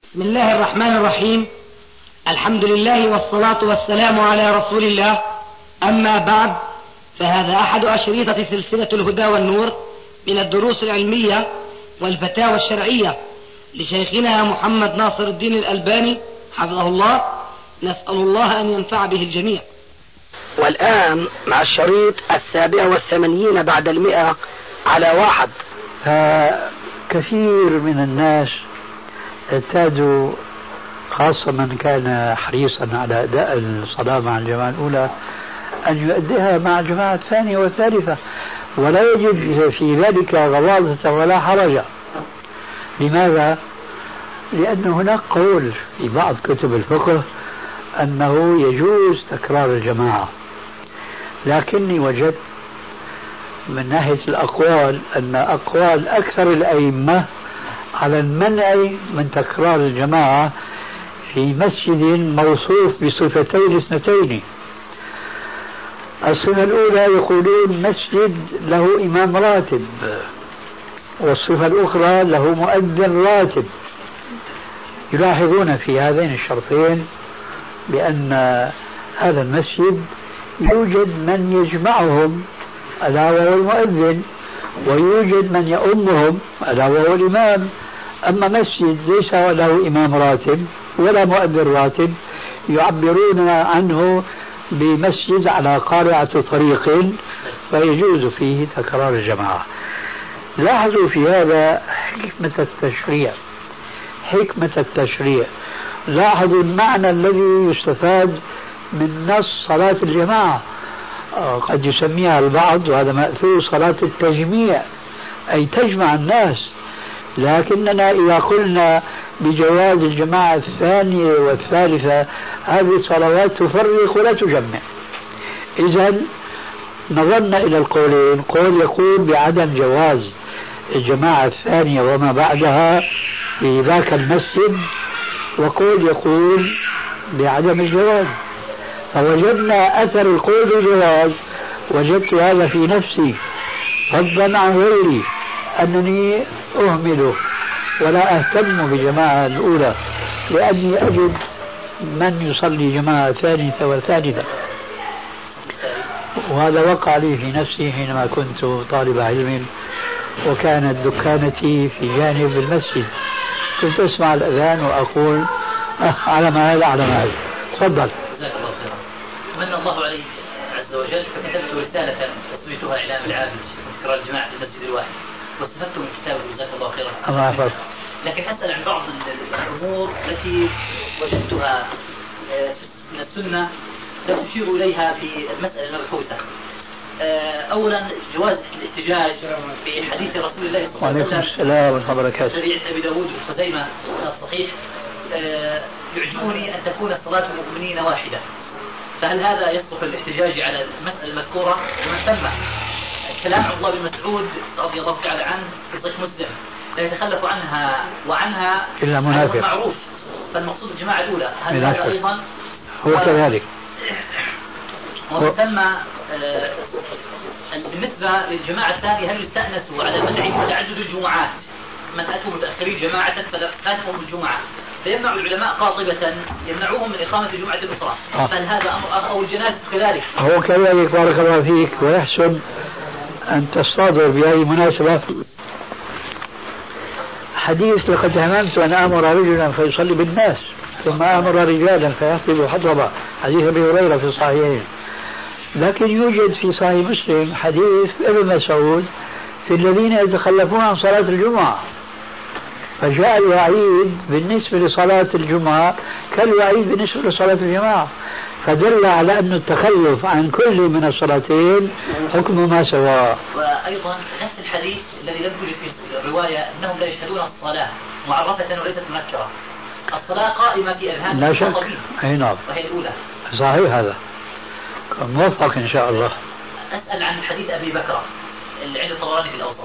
بسم الله الرحمن الرحيم. الحمد لله والصلاة والسلام على رسول الله. أما بعد، فهذا أحد أشريطة سلسلة الهدى والنور من الدروس العلمية والفتاوى الشرعية لشيخنا محمد ناصر الدين الألباني حفظه الله. نسأل الله أن ينفع به الجميع. والآن مع الشريط 87 بعد 100 على 1. كثير من الناس اعتادوا، خاصة من كان حريصا على أداء الصلاة مع الجماعة الأولى، أن يؤديها مع الجماعة الثانية والثالثة، ولا يجد في ذلك غضاضة ولا حرج. لماذا؟ لأن هناك قول في بعض كتب الفقه أنه يجوز تكرار الجماعة، لكني وجدت من ناحية الأقوال أن أقوال أكثر الأئمة على المنع من تكرار الجماعة في مسجد موصوف بصفتين اثنتين. الصفة الأولى يقولون مسجد له إمام راتب، والصفة الأخرى له مؤذن راتب. يلاحظون في هذين الشرطين بأن هذا المسجد يوجد من يجمعهم ألا وهو المؤذن، ويوجد من يؤمهم ألا وهو الإمام. أما مسجد ليس له إمام راتب ولا مؤذن راتب يعبرون عنه بمسجد على قارعة طريق، فيجوز فيه تكرار الجماعة. لاحظوا في هذا حكمة التشريع. لاحظوا المعنى الذي يستفاد من نص صلاة الجماعة. قد يسميها البعض، وهذا مأثور، صلاة التجميع، أي تجمع الناس. لكننا إذا قلنا بجواز الجماعة الثانية والثالثة، هذه الصلوات تفرق ولا تجمع. إذن نظرنا إلى القولين، قول يقول بعدم جواز الجماعة الثانية وما بعدها في ذاك المسجد، وقول يقول بعدم الجواز. فوجدنا أثر القول بالجواز، وجدت هذا في نفسي فضلا عن غيري، أنني أهمله ولا أهتم بالجماعة الأولى، لأني أجد من يصلي جماعة ثالثة وثالثة. وهذا وقع لي في نفسي حينما كنت طالب علم، وكانت دكانتي في جانب المسجد. كنت أسمع الأذان وأقول على ما هذا على ما هذا. تفضل. جزاك الله خيرا. من الله عليه عز وجل، فكتبت رسالة سميتها إعلام العابد تكرار الجماعة في المسجد الواحد، واستفدت من كتابه جزاك الله خيرا. الله يحفظك. لكن أسأل عن بعض الأمور التي وجدتها من السنة لا تشير إليها في المسألة المبحوثة. أولا جواز الاحتجاج في حديث رسول الله صلى الله عليه وسلم. وعليكم السلام ورحمة الله وبركاته. الذي أبي داود بن خزيمة الصحيح. يعجبني أن تكون صلاة المؤمنين واحدة، فهل هذا يصلح الاحتجاج على المسألة المذكورة؟ ومن ثم كلام عبد الله بن مسعود رضي الله تعالى عنه في صحيح مسلم لا يتخلف عنها إلا منافق معروف، فالمقصود الجماعة الأولى. هل هذا أيضا هو كذلك؟ ومن ثم بالنسبة للجماعة الثانية، هل يستأنسوا على منع تعدد الجمعات؟ من أتوا متأخرين جماعة فاتهم الجمعة، فيمنع العلماء قاطبة يمنعوهم من إقامة الجمعة الأخرى. فهل هذا أمر أو الجنازة كذلك؟ هو كذلك. بارك الله فيك. ويحسن أن تستحضر بهذه المناسبة حديث لقد هممت أن آمر رجلا فيصلي بالناس ثم آمر رجالا فيخطب حطبا، حديث أبي هريرة في الصحيحين. لكن يوجد في صحيح مسلم حديث ابن مسعود في الذين يتخلفون عن صلاة الجمعة، فجاء الوعيد بالنسبة لصلاة الجمعة كالوعيد بالنسبة لصلاة الجماعة، فدل على أن التخلف عن كل من الصلاتين حكم ما سواء. وأيضا نفس الحديث الذي لم يوجد في الرواية أنهم لا يشهدون الصلاة معرفة وليست منكرة، الصلاة قائمة في أذهان لا شك. أي نعم. وهي الأولى. صحيح. هذا موفق إن شاء الله. أسأل عن حديث أبي بكر اللي عند الطبراني في الأوسط.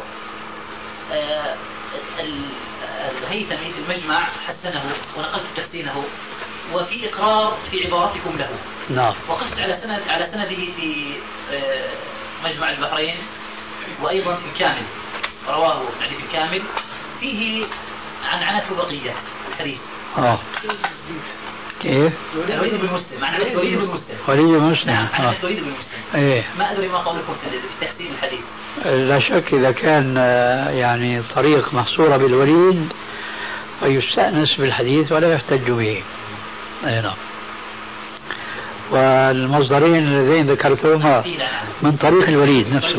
الهيثمي في المجمع حسنه ونقلت تحسينه، وفي إقرار في عبارتكم له. نعم. وقست على سنده في مجمع البحرين، وأيضا في الكامل رواه يعني في الكامل فيه عنعنة بقية الحديث. كيف؟ الوليد بن مسلم، معنى الوليد بن مسلم. وليد بن مسلم. نعم، معنى الوليد بن مسلم. إيه. ما أدري ما قولكم في تحسين الحديث. لا شك إذا كان يعني طريق محصورة بالوليد فيستأنس بالحديث ولا يحتج به. أي نعم. والمصدرين اللذين ذكرتهما من طريق الوليد نفسه.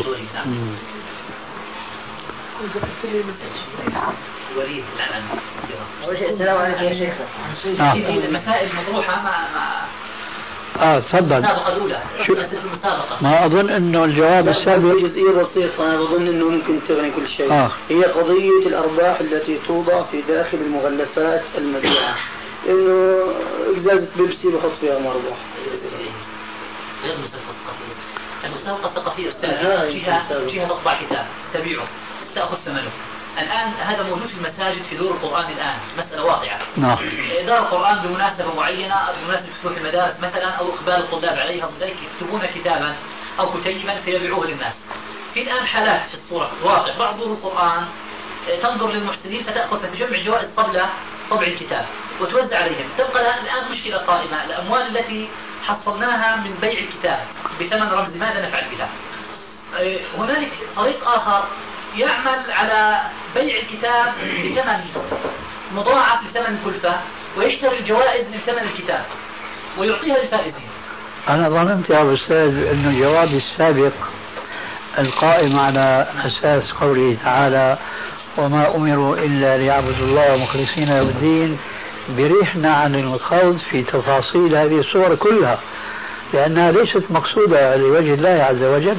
الوليد السلام عليكم يا شيخ. المسائل مطروحة مع تفضل. المسابقة الأولى. ما أظن إنه الجواب السابق جزئية بسيطة. أنا بظن إنه ممكن تغني كل شيء. هي قضية الأرباح التي توضع في داخل المغلفات المبيعة. إنه إزازة بيبسي بحط فيها مربح. غير المسابقة الثقافية جهة تطبع كتاب تبيعه تأخذ ثمنه. الآن هذا موجود في المساجد في دور القرآن الآن، مسألة واقعة. دار القرآن بمناسبة معينة، بمناسبة فتوح المدارس مثلا أو إقبال الطلاب عليها، ذلك يكتبون كتابا أو كتيبا فيبيعوه للناس. في الآن حالات في الصورة في الواقع بعض دور القرآن تنظر للمحسنين فتأخذ فتجمع جوائز قبل طبع الكتاب وتوزع عليهم. تبقى الآن مشكلة قائمة، الأموال التي حصلناها من بيع الكتاب بثمن رمز ماذا نفعل بها؟ هنالك طريق آخر يعمل على بيع الكتاب بثمن مضاعف لثمن الكلفة ويشتري الجوائز من ثمن الكتاب ويعطيها للفائزين. أنا ظننت يا أستاذ أنه الجواب السابق القائم على أساس قوله تعالى وما أمروا إلا ليعبدوا الله مخلصين له الدين بريحنا عن الخوض في تفاصيل هذه الصور كلها، لأنها ليست مقصودة لوجه الله عز وجل.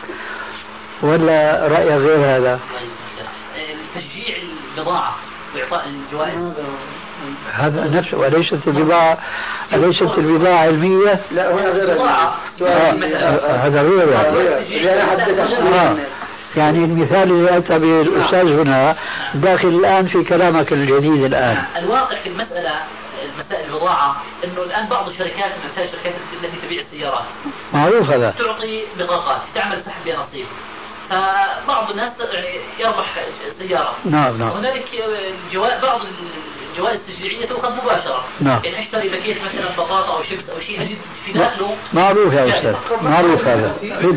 ولا رأي غير هذا؟ تشجيع البضاعة وإعطاء الجوائز هذا نفسه. وليست البضاعة علمية. لا هنا غير هذا غير يعني المثال اللي أتى به الأستاذ هنا داخل الآن في كلامك الجديد الآن. الواقع في المسائل البضاعة إنه الآن بعض الشركات مثل الشركات التي تبيع السيارات معروف هذا تعطي بطاقات تعمل سحب بنصيب، فبعض الناس يربح سيارة. نعم. هنالك بعض الجوائز التشجيعية تؤخذ مباشرة. يعني اشتري باكيت مثلا بطاطا أو شيبس أو شيء أجد في داخله. معروف يا أستاذ، معروف هذا.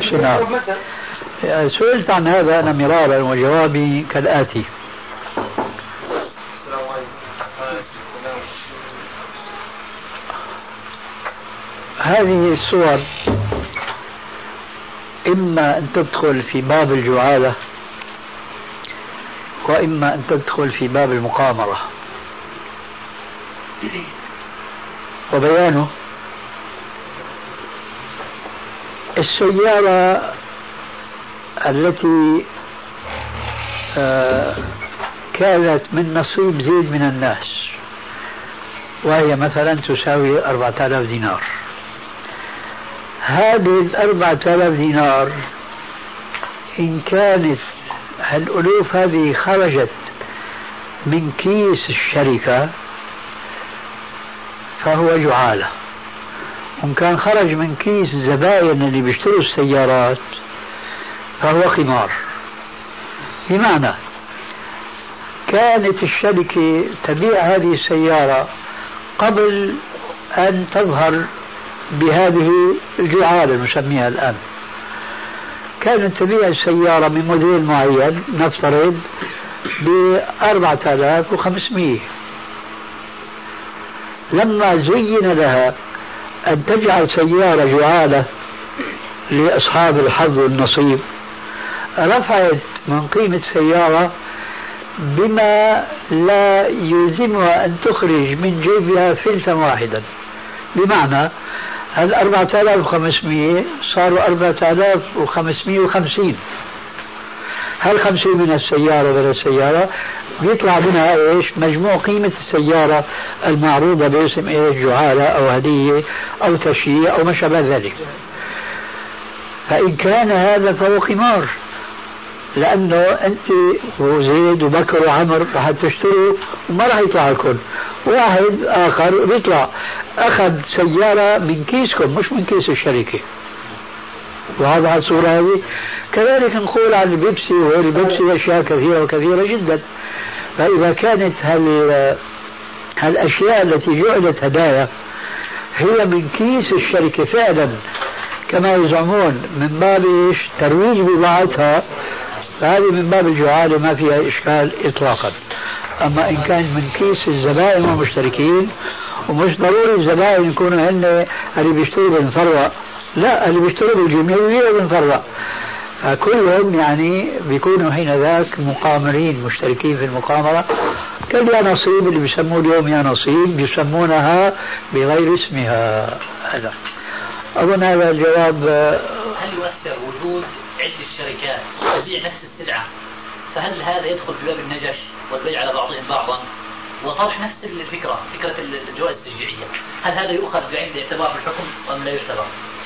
سئلت عن هذا أنا مرارا وجوابي كالآتي. هذه الصور إما أن تدخل في باب الجعالة وإما أن تدخل في باب المقامرة. وبيانه السيارة التي كانت من نصيب زيد من الناس وهي مثلا تساوي 4000 دينار. هذه 4000 دينار إن كانت الألوف هذه خرجت من كيس الشركة فهو جعالة، وإن كان خرج من كيس الزبائن اللي بيشتروا السيارات فهو قمار. بمعنى كانت الشركة تبيع هذه السيارة قبل أن تظهر بهذه الجعالة نسميها الآن. كانت تبيع السيارة من موديل معين نفترض ب4500. لما زين لها أن تجعل سيارة جعالة لأصحاب الحظ والنصيب رفعت من قيمة السيارة بما لا يلزمها أن تخرج من جيبها فلسا واحدا. بمعنى هل 4500 صاروا 4550. هل 50 من السيارة ولا السيارة بيطلع منها ايش؟ مجموع قيمة السيارة المعروضة باسم ايش؟ جعالة او هدية او تشييع او ما شابه ذلك. فإن كان هذا فهو قمار، لأنه أنت وزيد وبكر وعمر راح تشتروا وما راح يطلع لكم. واحد آخر بيطلع أخذ سيارة من كيسكم مش من كيس الشركة. وهذا على الصورة هذه. كذلك نقول عن البيبسي، والبيبسي أشياء كثيرة وكثيرة جدا. فإذا كانت هالأشياء التي جعلت هدايا هي من كيس الشركة فعلا كما يزعمون، من باب ترويج بضاعتها، فهذه من باب الجعالة ما فيها إشكال إطلاقا. أما إن كان من كيس الزبائن والمشتركين، ومش ضروري الزبائن يكونوا هن اللي بيشتروا بالفروة، لا، اللي بيشتروا بالجميع ويبيعوا بالفروة، فكلهم يعني بيكونوا حين ذاك مقامرين مشتركين في المقامرة كاليانصيب اللي بيسموه اليوم يانصيب، بيسمونها بغير اسمها. هذا أظن هذا الجواب. هل يؤثر وجود عدة شركات تبيع نفس السلعة، فهل هذا يدخل في باب النجش والبيع على بعضهم بعضا وطرح نفس الفكرة، فكرة الجوائز التشجيعية، هل هذا يؤخذ بعين الاعتبار في الحكم أم لا يعتبر؟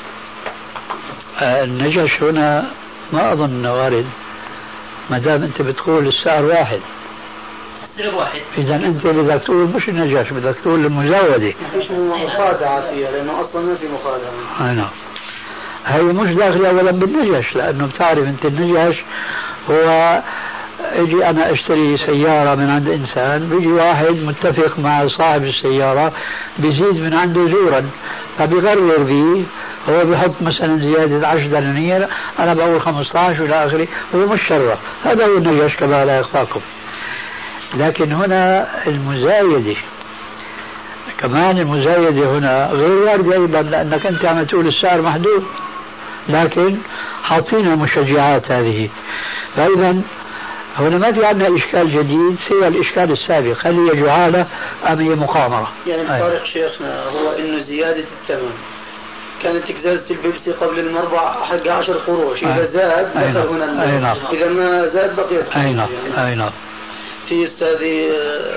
النجش هنا ما أظن وارد، ما دام أنت بتقول السعر واحد. السعر واحد، إذا أنت بدك تقول مش النجش، بدك تقول المزاودة. مش مخادعة فيها، لأنه أصلا ما في مخادعة. نعم، هي مش داخلة أولا بالنجش، لأنه بتعرف أنت النجش هو اجي انا اشتري سيارة من عند انسان، بيجي واحد متفق مع صاحب السيارة بيزيد من عنده زورا، فبيغرر فيه، هو بيحط مثلا زيادة 10 دنانير، انا بقول 15 والى اخره، هو مش شرة. هذا هو النجش كما لا يخفاكم. لكن هنا المزايدة، كمان المزايدة هنا غير واردة ايضا، لانك انت عم تقول السعر محدود، لكن حاطين المشجعات هذه. فاذا هنا ما في عندنا إشكال جديد سوى الإشكال السابق، هل هي جعالة أم هي مقامرة؟ يعني الفارق شيخنا هو إنه زيادة الثمن كانت إزازة البيبسي قبل المربع حق 10 قروش، إذا زاد دخل هنا، إذا ما زاد بقيت. أي نعم. في أستاذي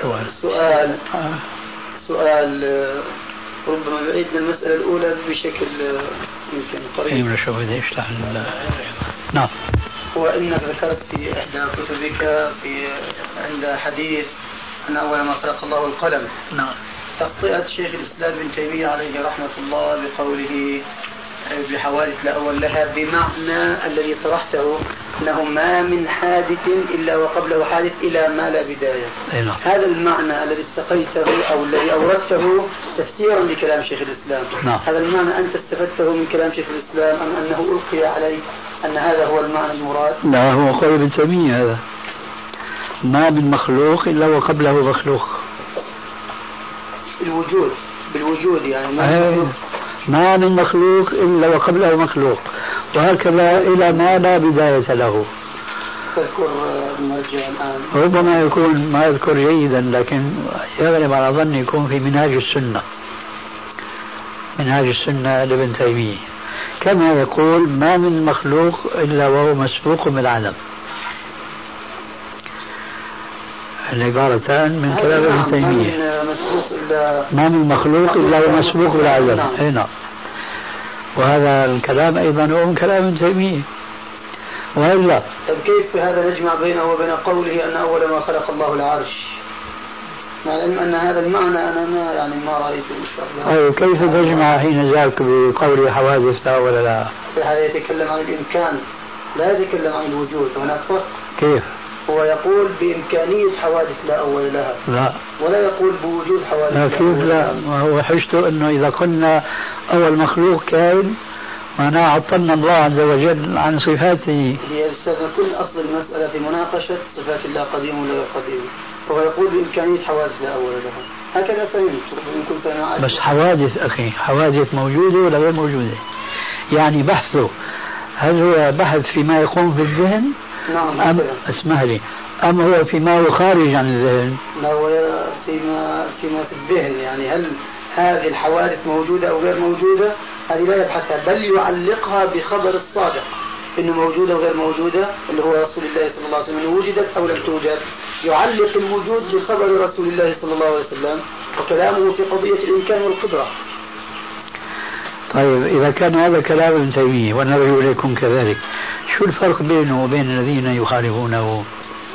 سؤال ربما بعيدنا المسألة الأولى بشكل يمكن قريب. نعم. هو إنك ذكرت في إحدى كتبك عند حديث أن أول ما خلق الله القلم. نعم. تخطئة شيخ الإسلام ابن تيمية عليه رحمة الله بقوله بحوادث لا أول لها، بمعنى الذي طرحته أنه ما من حادث إلا وقبله حادث إلى ما لا بداية. هذا المعنى الذي استقيته أو الذي أوردته تفسيرا لكلام شيخ الإسلام. هذا المعنى أنت استفدته من كلام شيخ الإسلام أم أنه ألقي عليك أن هذا هو المعنى المراد؟ لا، هو قول ابن تيمية هذا، ما من مخلوق إلا وقبله مخلوق. بالوجود يعني ما من مخلوق إلا وقبله مخلوق، وهكذا إلى ما لا بداية له. تذكر المرجع الآن؟ ربما يكون ما أذكر جيدا، لكن يغلب على ظني يكون في منهاج السنة لابن تيمية، كما يقول ما من مخلوق إلا وهو مسبوق بالعدم. العبارتان من كلام ابن تيمية، ما من مخلوق إلا هو مسبوق بالعدم. هنا وهذا الكلام أيضا هو من كلام ابن تيمية. وإلا طيب كيف هذا نجمع بينه وبين قوله أن أول ما خلق الله العرش، مع العلم أن هذا المعنى أنا ما رأيته إن شاء الله. أيوة، كيف تجمع حين ذاك بقوله حوادث لا ولا لا؟ هذا يتكلم عن الإمكان، لا يتكلم عن الوجود. هناك فرق. كيف؟ هو يقول بإمكانية حوادث لا أول لها، لا، ولا يقول بوجود حوادث لا. كيف لا؟ هو حجته أنه إذا كنا أول مخلوق كائن معناه عطلنا الله عز وجل عن صفاته. هي كل أصل المسألة في مناقشة صفات الله قديم ولا قديم، هو يقول بإمكانية حوادث لا أول لها، هكذا فهمت. بس حوادث أخي، حوادث موجودة ولا غير موجودة؟ يعني بحثه هل هو بحث فيما يقوم في الذهن؟ نعم. أم اسمح لي، أم هو فيما هو خارج عن الذهن؟ لا، هو فيما في الذهن. يعني هل هذه الحوادث موجودة أو غير موجودة، هذه لا يبحثها، بل يعلقها بخبر الصادق إنه موجودة وغير موجودة، اللي هو رسول الله صلى الله عليه وسلم، إنه وجدت أو لم توجد. يعلق الوجود بخبر رسول الله صلى الله عليه وسلم، وكلامه في قضية الإمكان والقدرة. طيب إذا كان هذا كلام ابن تيمية ونرجو إليكم كذلك، شو الفرق بينه وبين الذين يخالفونه؟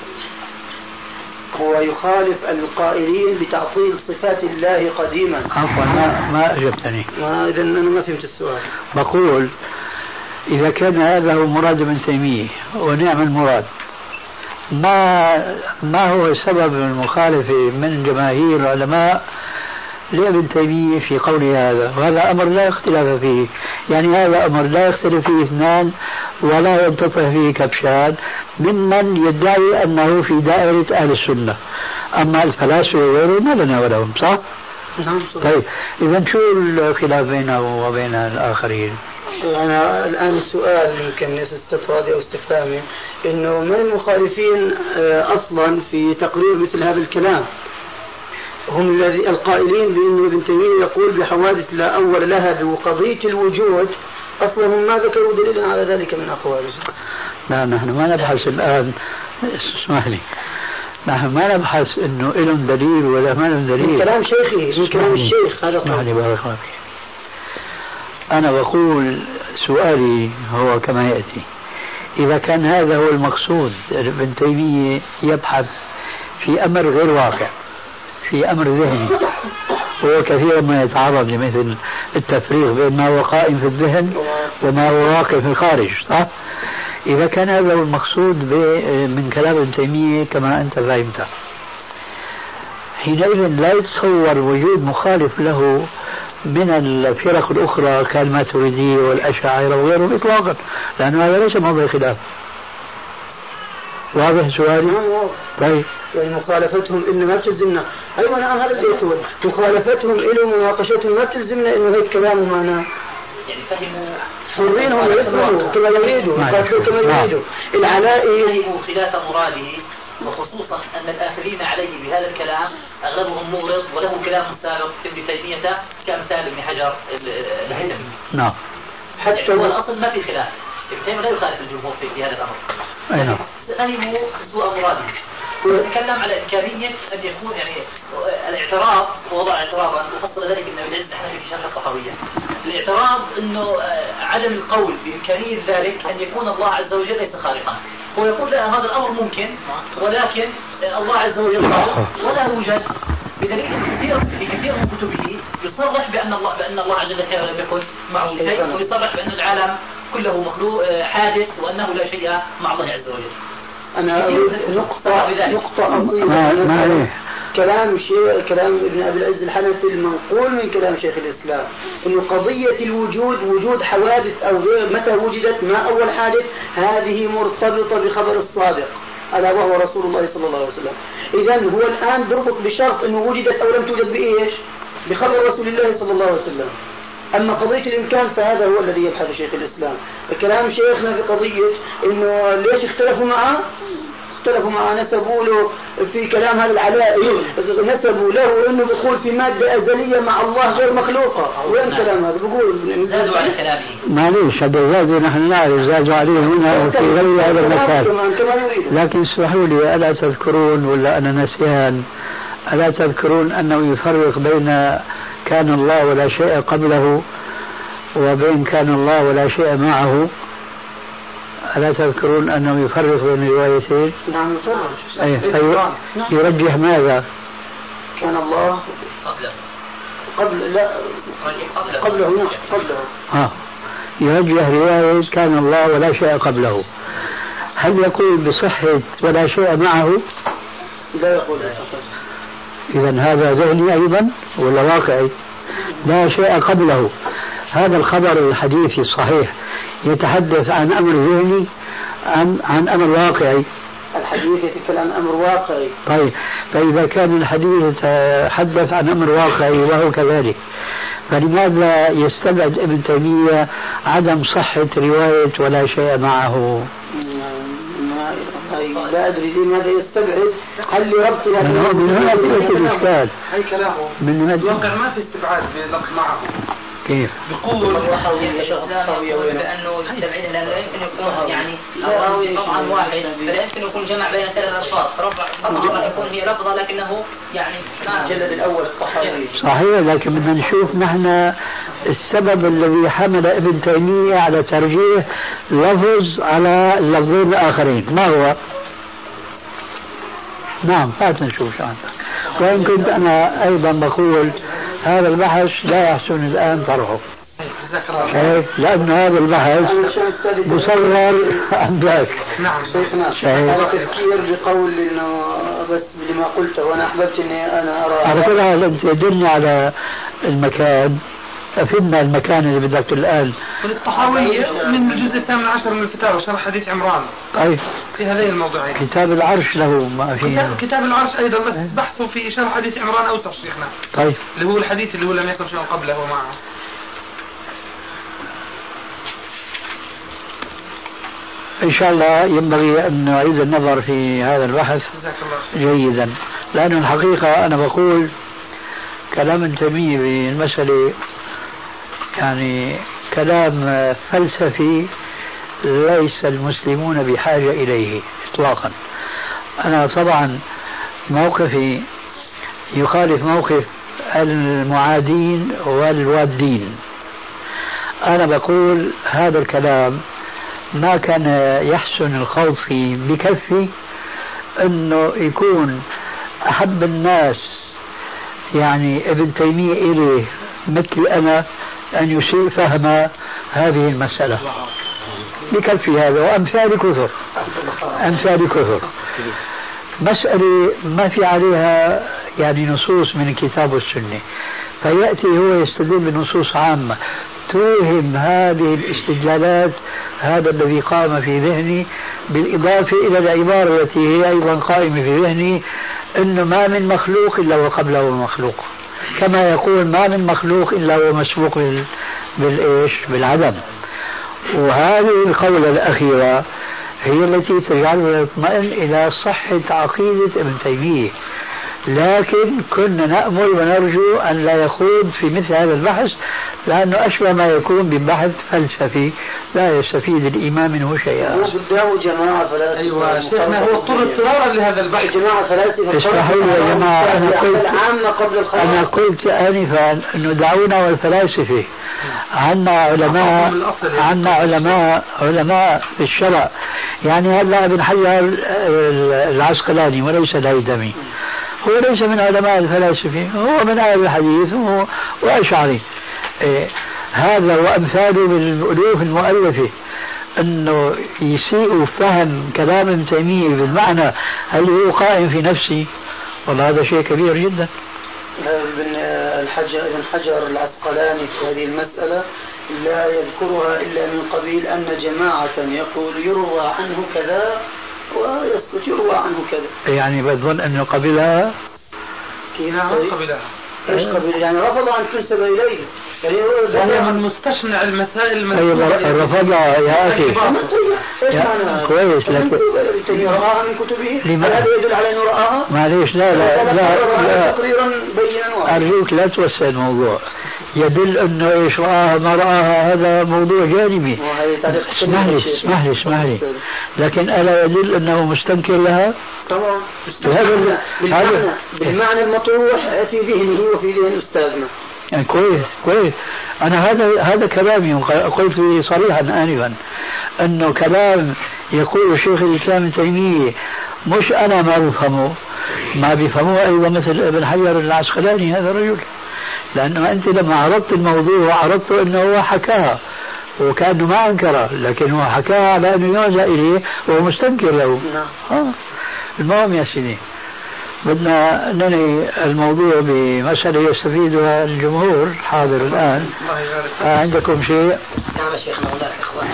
هو يخالف القائلين بتعطيل صفات الله قديما. عفوا، ما أجبتني. إذا أنا ما فهمت السؤال. بقول إذا كان هذا هو مراد ابن تيمية ونعم المراد، ما هو سبب المخالفة من جماهير العلماء لابن تيمية في قوله هذا؟ وهذا أمر لا اختلاف فيه، يعني هذا أمر لا يختلف فيه اثنان ولا ينتطع فيه كبشان ممن يدعي أنه في دائرة أهل السنة. أما الفلاسفة وغيره ما لنا ولهم، صح؟ نعم. طيب إذا شو الخلاف بينه وبين الآخرين؟ أنا الآن السؤال يمكن استفاضي أو استفهامي، إنه من المخالفين أصلا في تقرير مثل هذا الكلام؟ هم القائلين بأن ابن تيمية يقول بحوادث لا أول لها بقضية الوجود، أصلا هم ما ذكروا دليلا على ذلك من أقوالهم. لا نحن ما نبحث الآن، اسمح لي، نحن ما نبحث إنه لهم دليل ولا ما لهم دليل. من كلام شيخه، من كلام الشيخ هذا. اسمح لي بارك الله فيك. أنا بقول سؤالي هو كما يأتي: إذا كان هذا هو المقصود، ابن تيمية يبحث في أمر غير واقع، في أمر ذهني، هو كثيرا ما يتعرض لمثل التفريق بين ما هو قائم في الذهن وما هو واقع في الخارج، صح؟ إذا كان هذا هو المقصود من كلام ابن تيمية كما أنت فهمت، حينئذ لا يتصور وجود مخالف له من الفرق الأخرى كالماتريدية والأشاعرة وغيرهم إطلاقا، لأن هذا ليس موضوع خلاف. واضح سؤالي؟ طيب يعني مخالفتهم إنه ما بتلزمنا. أيوة نعم، هذا اللي يقول مخالفتهم إلى مناقشتهم ما بتلزمنا إنه هيك كلامه معنا، يعني فهموا حرينهم يفهموا كما يريدوا، يقاتلوا كما يريدوا. العلائي فهموا خلاف مراده، وخصوصا أن الآخرين عليه بهذا الكلام أغلبهم مغرض وله كلام سابق في ابن تيمية كأمثال ابن حجر الهيثمي. نعم. حتى هو الأصل ما في خلاف، ابن تيمية لا يخالف الجمهور في هذا الأمر. أي نعم. فهموا سوء مراده. ونتكلم على إمكانية أن يكون يعني الاعتراض، ووضع اعتراضا وفصل ذلك ابن أبي العز الحنفي في شرح الطحاوية. الاعتراض أنه عدم القول بإمكانية ذلك أن يكون الله عز وجل ليس خالقا. هو يقول لا، هذا الأمر ممكن، ولكن الله عز وجل خالق ولا يوجد، بدليل في كثير من كتبه يصرح بأن الله عز وجل كان لم يكن معه شيء، ويصرح بأن العالم كله مخلوق حادث وأنه لا شيء مع الله عز وجل. أنا أريد نقطة أضيفها. كلام ابن أبي العز الحنفي المنقول من كلام شيخ الإسلام، إنه قضية الوجود، وجود حوادث أو غير متى وجدت، ما أول حادث، هذه مرتبطة بخبر الصادق ألا وهو رسول الله صلى الله عليه وسلم. إذن هو الآن بربط بشرط إنه وجدت أو لم توجد بإيش؟ بخبر رسول الله صلى الله عليه وسلم. أما قضية الإمكان فهذا هو الذي يبحث شيخ الإسلام. كلام شيخنا في قضية إنه ليش اختلفوا معه، نسبوا له في كلام هذا العلائي، نسبوا له إنه بيقول في مادة أزلية مع الله غير مخلوقة. وين كلام هذا؟ بيقول زادوا على كلامه. معليش هذا زادوا، نحن نعرف زادوا عليه هنا في غير هذا المكان. لكن اسمحوا لي، ألا تذكرون ولا أنا نسيان، ألا تذكرون أنه يفرق بين كان الله ولا شيء قبله وبين كان الله ولا شيء معه؟ ألا تذكرون أنه يفرق بين الروايتين؟ نعم يفرق. يرجح ماذا؟ كان الله قبله. يرجح رواية كان الله ولا شيء قبله. هل يقول بصحة ولا شيء معه؟ لا يقول. إذن هذا ذهني أيضا ولا واقعي؟ لا شيء قبله. هذا الخبر الحديثي الصحيح يتحدث عن أمر ذهني عن أمر واقعي؟ الحديث يتكلم عن أمر واقعي. طيب، فإذا كان الحديث يتحدث عن أمر واقعي وهو كذلك، فلماذا يستبعد ابن تيمية عدم صحة رواية ولا شيء معه؟ لا أدري لماذا يستبعد. هل لربط من هنا تأتي الإشكال. أي كلامه من الواقع ما في استبعاد بلقط معه. كيف؟ بقول لأنه يستبعد لأنه يمكن يكون يعني الراوي طبعا واحد، فلا يمكن يكون جمع بين ثلاث ألفاظ، طبعا يكون هي لفظة لكنه يعني الجلد الأول الطحاوي. صحيح، لكن بدنا نشوف نحن السبب الذي حمل ابن تيمية على ترجيح لفظ على اللفظين الآخرين ما هو؟ نعم، فات نشوف شو عندك. وإن كنت أنا أيضا بقول هذا البحث لا يحسن الآن طرحه. لأن هذا البحث مصغر عن ذاك. نعم شيخنا هذا تذكير بقول إنه بس لما قلته وأنا أحببت إني أنا أرى على كل حال أنت دلني على المكان، أفدنا المكان اللي بدك الآن. الطحاوي من الجزء 18 من الفتاوى شرح حديث عمران في هذين الموضوعين. كتاب العرش له ما فيه. كتاب العرش أيضا بس بحثه في شرح حديث عمران أو تشريحنا. طيب. اللي هو الحديث اللي هو لم يكن شيء قبله ومعه. إن شاء الله ينبغي أن نعيد النظر في هذا البحث جيدا، لأن الحقيقة أنا بقول كلام تيمية بالمسألة يعني كلام فلسفي ليس المسلمون بحاجة إليه إطلاقا. أنا طبعا موقفي يخالف موقف المعادين والوادين. أنا بقول هذا الكلام ما كان يحسن الخوض فيه بكفي أنه يكون أحب الناس يعني ابن تيمية إليه مثل أنا أن يسيء فهم هذه المسألة بكفي هذا، وأمثال كثر أمثال كثر. مسألة ما في عليها يعني نصوص من الكتاب والسنة، فيأتي هو يستدل بنصوص عامة توهم هذه الاستدلالات هذا الذي قام في ذهني، بالإضافة إلى العبارة التي هي أيضا قائمة في ذهني إنه ما من مخلوق إلا وقبله مخلوق، كما يقول ما من مخلوق إلا هو مسبوق بالعدم. وهذه القولة الأخيرة هي التي تجعلنا نطمئن إلى صحة عقيدة ابن تيمية، لكن كنا نأمل ونرجو أن لا يخوض في مثل هذا البحث، لأنه أشبه ما يكون ببحث فلسفي لا يستفيد الإمام منه شيئا. قدامه جماعة فلاسفة. أيوة شيخنا هو اضطر اضطرارا لهذا البحث. جماعة فلاسفة. اسمحوا لي يا جماعة، أنا قلت آنفا أنه دعونا والفلاسفة، عنا علماء في الشرع، يعني هلا ابن حجر العسقلاني وليس الهيثمي، هو ليس من علماء الفلاسفة، هو من أهل الحديث وأشعري. هذا وأمثاله بالألوف المؤلفة أنه يسيء فهم كلام ابن تيمية بالمعنى اللي هو قائم في نفسي، والله هذا شيء كبير جدا. ابن حجر العسقلاني في هذه المسألة لا يذكرها إلا من قبيل أن جماعة يقول يروى عنه كذا ويسكت يروى عنه كذا، يعني بظن أنه قبلها قبلها يعني رفض أن تنسب إليه، يعني من مستشنع المسائل رفضها يا أخي كويس، لكن رآها من كتبه هذا يدل على أنه رآها. معليش لا تقريرا بينا أرجوك لا توسع الموضوع، يدل أنه إيش رآها ما رآها هذا موضوع جانبي. اسمح لي لكن ألا يدل أنه مستنكر لها؟ طبعا بالمعنى المطروح في ذهنه وفي ذهن أستاذنا. يعني كويس أنا هذا كلامي قلت صريحا آنفا أنه كلام يقول شيخ الإسلام ابن تيمية مش أنا ما بيفهموه أيضا مثل ابن حجر العسقلاني هذا الرجل، لأنه أنت لما عرضت الموضوع عرضت أنه هو حكاها وكأنه ما أنكره، لكن هو حكاها على أنه يوزع إليه وهو مستنكر له. المهم يا سيدي بدنا ننهي الموضوع بمسألة يستفيدها الجمهور حاضر الآن. عندكم شيء؟ نعم شيخنا هناك إخوان.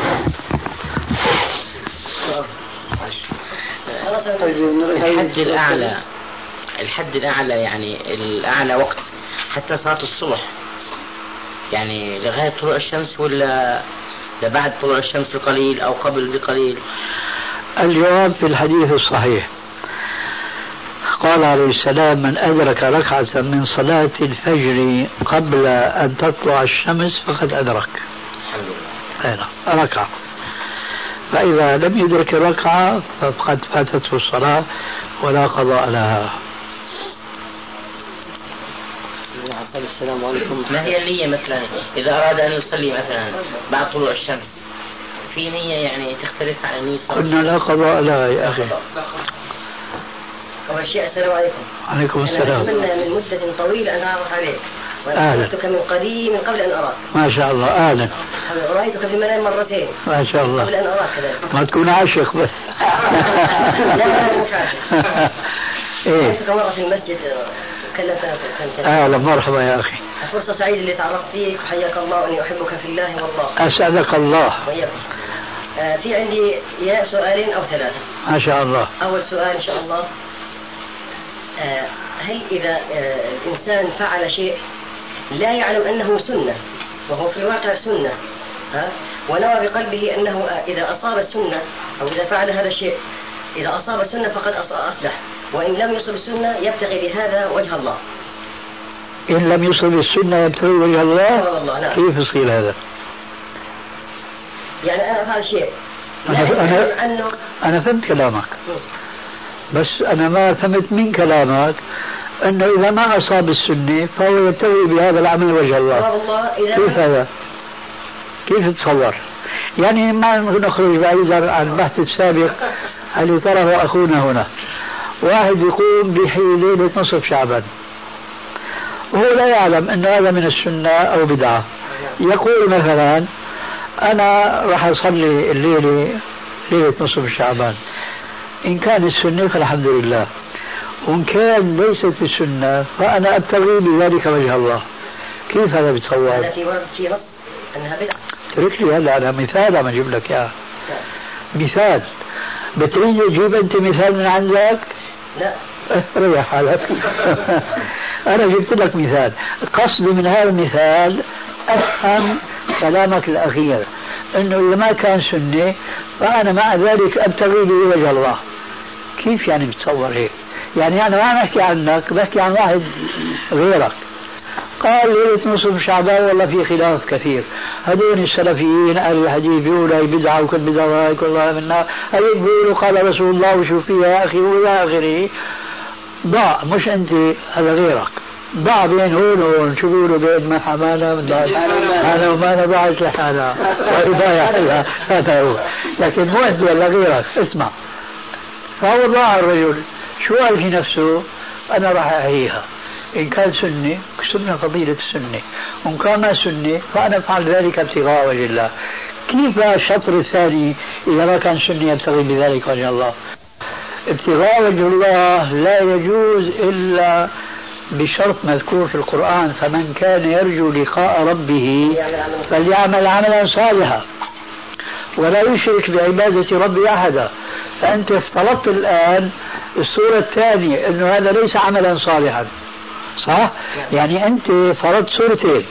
الحد الأعلى يعني الأعلى وقت حتى صلاة الصبح، يعني لغاية طلوع الشمس ولا لبعد طلوع الشمس بقليل أو قبل بقليل؟ الجواب في الحديث الصحيح قال عليه السلام من أدرك ركعة من صلاة الفجر قبل أن تطلع الشمس فقد أدرك. ركعة، فإذا لم يدرك الركعة فقد فاتته الصلاة ولا قضاء لها. السلام عليكم. ما هي النية مثلا إذا أراد أن يصلي مثلا بعد طلوع الشمس في نية يعني تختلف عن النية؟ قلنا لا قضاء لها يا أخي. أول شيء السلام عليكم. عليكم السلام. أنا من مدة طويلة أنا أعرف عليك ورأيتك من قديم من قبل أن أراك. ما شاء الله. أهلا. رأيتك في المنام مرتين. ما شاء الله. قبل أن أراك كذلك. ما تكون عاشق بس. لا مش عاشق. إيه. رأيتك مرة في المسجد كلمتنا أهلا مرحبا يا أخي. فرصة سعيدة اللي تعرفت فيك وحياك الله وإني أحبك في الله والله. أسعدك الله. وياك. في عندي يا سؤالين أو ثلاثة. ما شاء الله. أول سؤال إن شاء الله، هل إذا الإنسان فعل شيء لا يعلم أنه سنة وهو في الواقع سنة، ونوى بقلبه أنه إذا أصاب السنة أو إذا فعل هذا الشيء إذا أصاب السنة فقد أصلح، وإن لم يصب السنة يبتغي بهذا وجه الله؟ إن لم يصب السنة يبتغي وجه الله؟ والله نعم. كيف يصير هذا؟ يعني أنا أفعل شيء أنا فهمت كلامك، بس أنا ما فهمت من كلامك أنه إذا ما أصاب السنة فهو يبتغي بهذا العمل وجه الله. كيف هذا؟ كيف تتصور؟ يعني ما نخرج بعيدا عن البحث السابق اللي طرحه أخونا هنا. واحد يقوم ليلة نصف شعبان وهو لا يعلم أن هذا من السنة أو بدعة، يقول مثلا أنا راح أصلي الليلة ليلة نصف شعبان، إن كان السنة فالحمد لله، وإن كان ليست السنة فأنا أبتغي بذلك وجه الله. كيف هذا بتصور؟ التي ورد في نص أنها بدعة. ترك لي هلا أنا مثال عم أجيب لك إياه. مثال بتريد تجيب أنت مثال من عندك؟ لا ريح حالك. أنا جبت لك مثال، قصدي من هذا المثال أفهم كلامك الأخير أنه إذا ما كان سنة فأنا مع ذلك أبتغي به وجه الله. كيف يعني بتصور هيك؟ يعني أنا ما بحكي عنك، بحكي عن واحد غيرك قال ليلة نصف شعبان والله في خلاف كثير، هذول السلفيين أهل الحديث بيقولوا هي بدعة وكل بدعة وهي كلها منها، هي بيقولوا قال رسول الله وشوف فيها يا أخي وإلى آخره. ضاع مش أنت، هذا غيرك ضاع بين هون وهون. شو بيقولوا بين ما حمانا أنا وما ضاعت لحالها وإضايا حالها، هذا هو. لكن مو أنت ولا غيرك. اسمع، فهو ضاع الرجل، شو قال في نفسه؟ أنا راح أحييها، إن كان سنة سنة فضيلة السنة، وإن كان ما سنة فأنا أفعل ذلك ابتغاء وجه الله. كيف الشطر الثاني إذا ما كان سنة يبتغي بذلك وجه الله؟ ابتغاء وجه الله لا يجوز إلا بشرط مذكور في القرآن، فمن كان يرجو لقاء ربه فليعمل عملا صالحا ولا يشرك بعبادة ربه أحدا. فأنت افترضت الآن الصورة الثانية أنه هذا ليس عملا صالحا، صح؟ يعني أنت فرضت صورتين،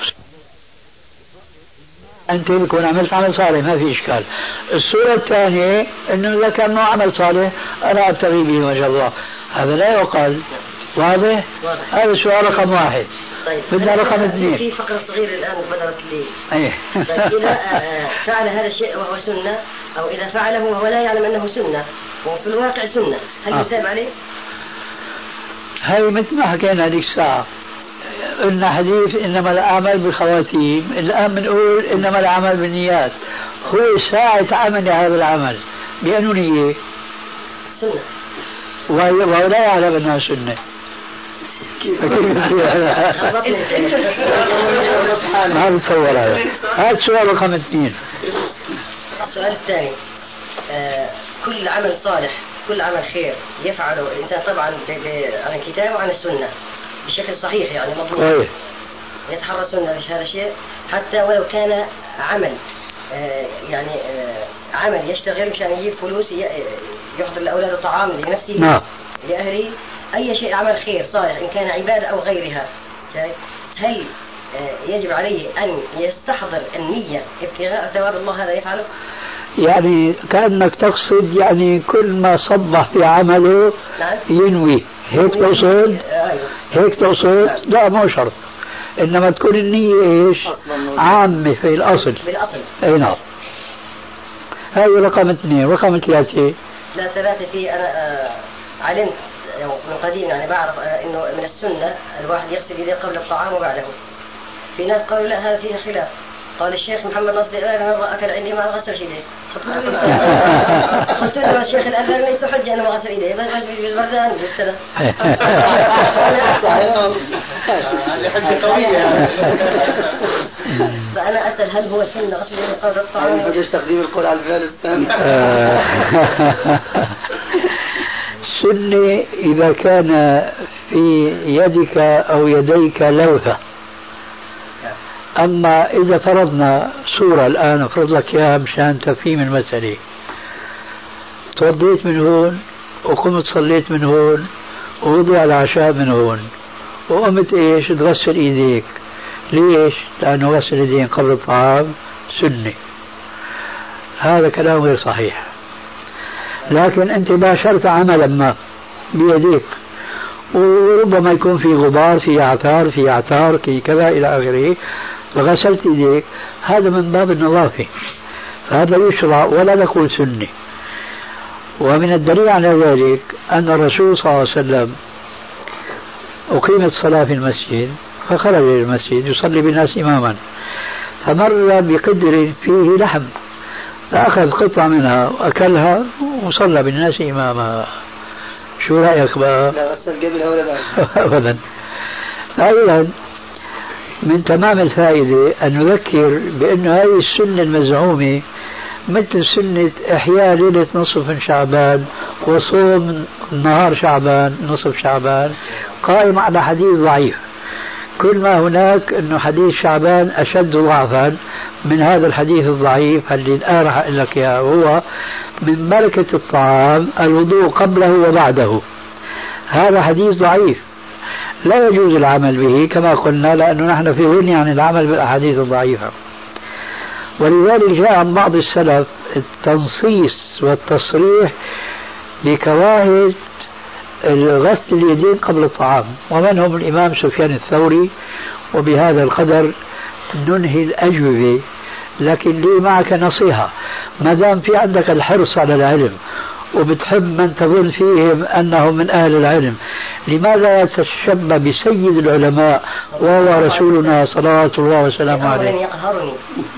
أنت بكون عملت عمل صالح ما في إشكال. الصورة الثانية أنه إذا كان نوع عمل صالح أنا أبتغي به وجه الله، هذا لا يقال. واضح؟ هذا السؤال رقم واحد. طيب بدنا رقم اثنين. في فقرة صغيرة الآن بدرت لي. أيه. طيب إذا فعل هذا الشيء وهو سنة، أو إذا فعله وهو لا يعلم أنه سنة وفي الواقع سنة، هل يثاب عليه؟ هاي مثل ما حكينا هذيك الساعة، قلنا حديث إنما الأعمال بالخواتيم، الآن بنقول إنما الأعمال بالنيات. هو ساعة عمل هذا العمل بأنه نية سنة وهو لا يعلم أنها سنة. ما بتصور هذا. هذا السؤال رقم اثنين. السؤال الثاني، كل عمل صالح كل عمل خير يفعله الإنسان طبعا عن الكتاب وعن السنة بشكل صحيح، يعني مضبوط، يتحرى السنة في هذا الشيء، حتى ولو كان عمل يعني عمل يشتغل مشان يجيب فلوس يحضر لأولاده طعام لنفسه لأهله، أي شيء عمل خير صالح إن كان عبادة أو غيرها، هل يجب عليه أن يستحضر النية ابتغاء ثواب الله هذا يفعله؟ يعني كأنك تقصد يعني كل ما صبح في عمله ينوي، هيك تقصد؟ هيك تقصد؟ لا مو شرط، إنما تكون النية إيش؟ عامة في الأصل. أي نعم. هذا رقم اثنين. رقم ثلاثة؟ لا ثلاثة في أنا علمت من قديم يعني بعرف إنه من السنة الواحد يغسل يديه قبل الطعام وبعده. في ناس قالوا لا هذا فيه خلاف. قال الشيخ محمد نصر أنا أكل عندي ما غسل يديه. قلت له الشيخ الألباني ليس حجة أنا ما غسل يديه، بس بالبردان بالسنة. هذه حجة قوية. فأنا أسأل هل هو سنة غسل اليدين قبل الطعام؟ بديش تقديم القول على الفعل الثاني. سنة إذا كان في يدك أو يديك لوثة. أما إذا فرضنا صورة الآن أفرض لك إياها مشان تفهيم المسألة، توضيت من هون وقمت صليت من هون ووضع العشاء من هون وقمت إيش تغسل إيديك. ليش؟ لأنه غسل اليدين قبل الطعام سنة. هذا كلام غير صحيح. لكن أنت باشرت عملا ما بيديك وربما يكون في غبار، في عثار، في عثار، في كذا إلى آخره، فغسلت يديك، هذا من باب النظافة، فهذا يشرع ولا نقول سنة. ومن الدليل على ذلك أن الرسول صلى الله عليه وسلم أقيمت الصلاة في المسجد فخرج إلى المسجد يصلي بالناس إماما، فمر بقدر فيه لحم فأخذ قطعة منها وأكلها وصلى بالناس إماما. شو رأيك بقى؟ لا غسل قبلها ولا بعد. أبدا. أيضا من تمام الفائدة أن نذكر بأن هذه السنة المزعومة مثل سنة إحياء ليلة نصف من شعبان وصوم نهار شعبان نصف شعبان قائم على حديث ضعيف. كل ما هناك أنه حديث شعبان أشد ضعفا من هذا الحديث الضعيف اللي الآن راح أقول لك إياه، هو من بركة الطعام الوضوء قبله وبعده. هذا حديث ضعيف لا يجوز العمل به كما قلنا، لأنه نحن في غنى عن العمل بالأحاديث الضعيفة. ولذلك جاء عن بعض السلف التنصيص والتصريح بكراهة غسل اليدين قبل الطعام، ومنهم الإمام سفيان الثوري. وبهذا القدر ننهي الأجوبة. لكن لي معك نصيحة، ما دام في عندك الحرص على العلم وبتحب من تظن فيهم أنهم من أهل العلم، لماذا تتشبه بسيد العلماء وهو رسولنا صلوات الله وسلامه عليه؟ يقهرني.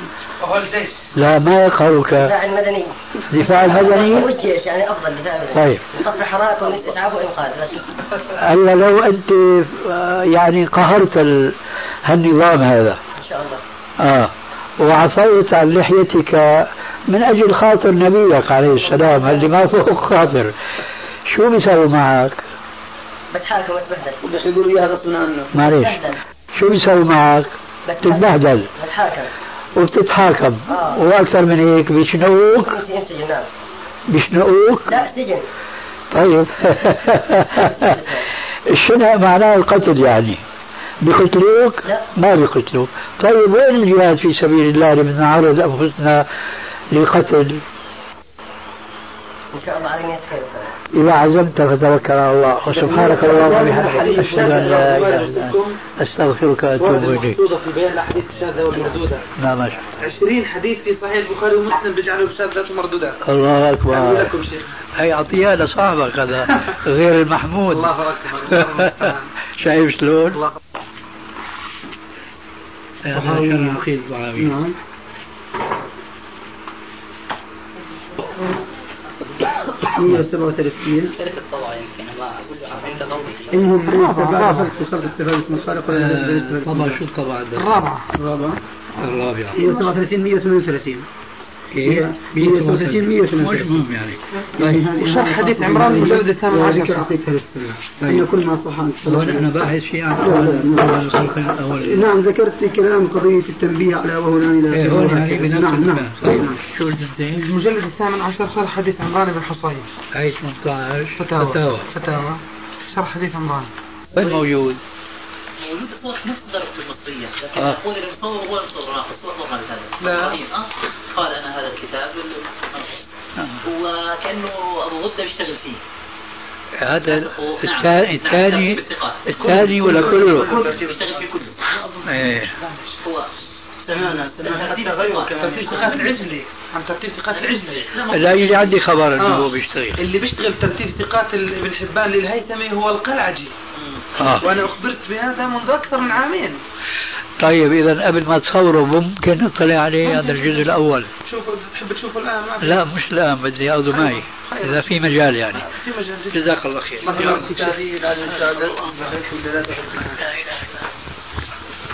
لا ما يقهرك. دفاع المدني. دفاع المدني والجيش يعني أفضل دفاع المدني. طيب. قصد حرائق وإسعاف وإنقاذ. ألا لو أنت يعني قهرت هالنظام هذا إن شاء الله. وعفوت عن لحيتك من أجل خاطر نبيك عليه السلام اللي ما فوق خاطر، شو بيسوي معك؟ بتحاكم وتبهدل. بيحلقوا إياها غصبا عنه. معليش. شو بيسوي معك؟ تتبهدل. بتحاكم. وبتتحاكم. وأكثر من هيك بيشنقوك. بيشنقوك؟ لا سجن. طيب. الشنق معناه القتل يعني. بيقتلوك؟ لا. ما بيقتلوك. طيب وين الجهاد في سبيل الله اللي بدنا نعرض أنفسنا لقتل؟ إن شاء الله على 100 خير. إذا عزمت فتوكل على الله. وسبحانك اللهم وبحمدك أشهد أن لا إله إلا أنت أستغفرك وأتوب إليك. في بيان الأحاديث الشاذة والمردودة. لا ما شاء 20 حديث في صحيح البخاري ومسلم بيجعلوا شاذات ومردودات. الله أكبر. لكم شيء. هي عطيها لصاحبك هذا غير المحمود. الله أكبر. شايف شلون؟ الله هذا أخي الضعاوي. نعم. المهم بالنسبة في صرف التفاوت مصارف طبعا شو الطبعة الرابعة 137 138 هي 138 138 يعني. شرح حديث عمران المجلد الثامن عشر. هي كل ما صح عن أنا باحث شيء عن الأول. نعم ذكرت في كلام قضية التنبيه على وهو لا نعم. شو الجنتين؟ المجلد الثامن عشر شرح حديث عمران بن حصين. هاي 18 فتاوى شرح حديث عمران. وين موجود؟ موجود نفس الدرجة المصرية، لكن يقول المصور هو المصور ناقص لا. قال أنا هذا الكتاب وكأنه أبو غدة بيشتغل فيه. هذا الثاني ولا كله؟ بيشتغل فيه كله. ايه هو ترتيب ثقات العجلي عن ترتيب ثقات العجلي. لا يجي عندي خبر انه هو بيشتغل. اللي بيشتغل ترتيب ثقات ابن حبان للهيثمي هو القلعجي. وانا اخبرت بهذا منذ اكثر من عامين. طيب اذا قبل ما تصوره ممكن نطلع عليه هذا الجزء الاول. شوفوا تحب تشوفه الان؟ لا مش الان، بدي اخذه معي اذا في مجال يعني. في مجال. جزاك الله خير. الله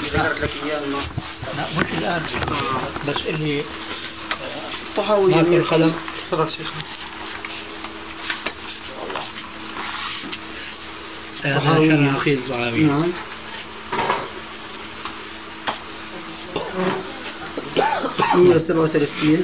ذكرت لك إياه النص. لا مش الآن بس اللي طحاوي معك القلم. تفضل شيخنا. هذا أخي الضعاوي. نعم. 137.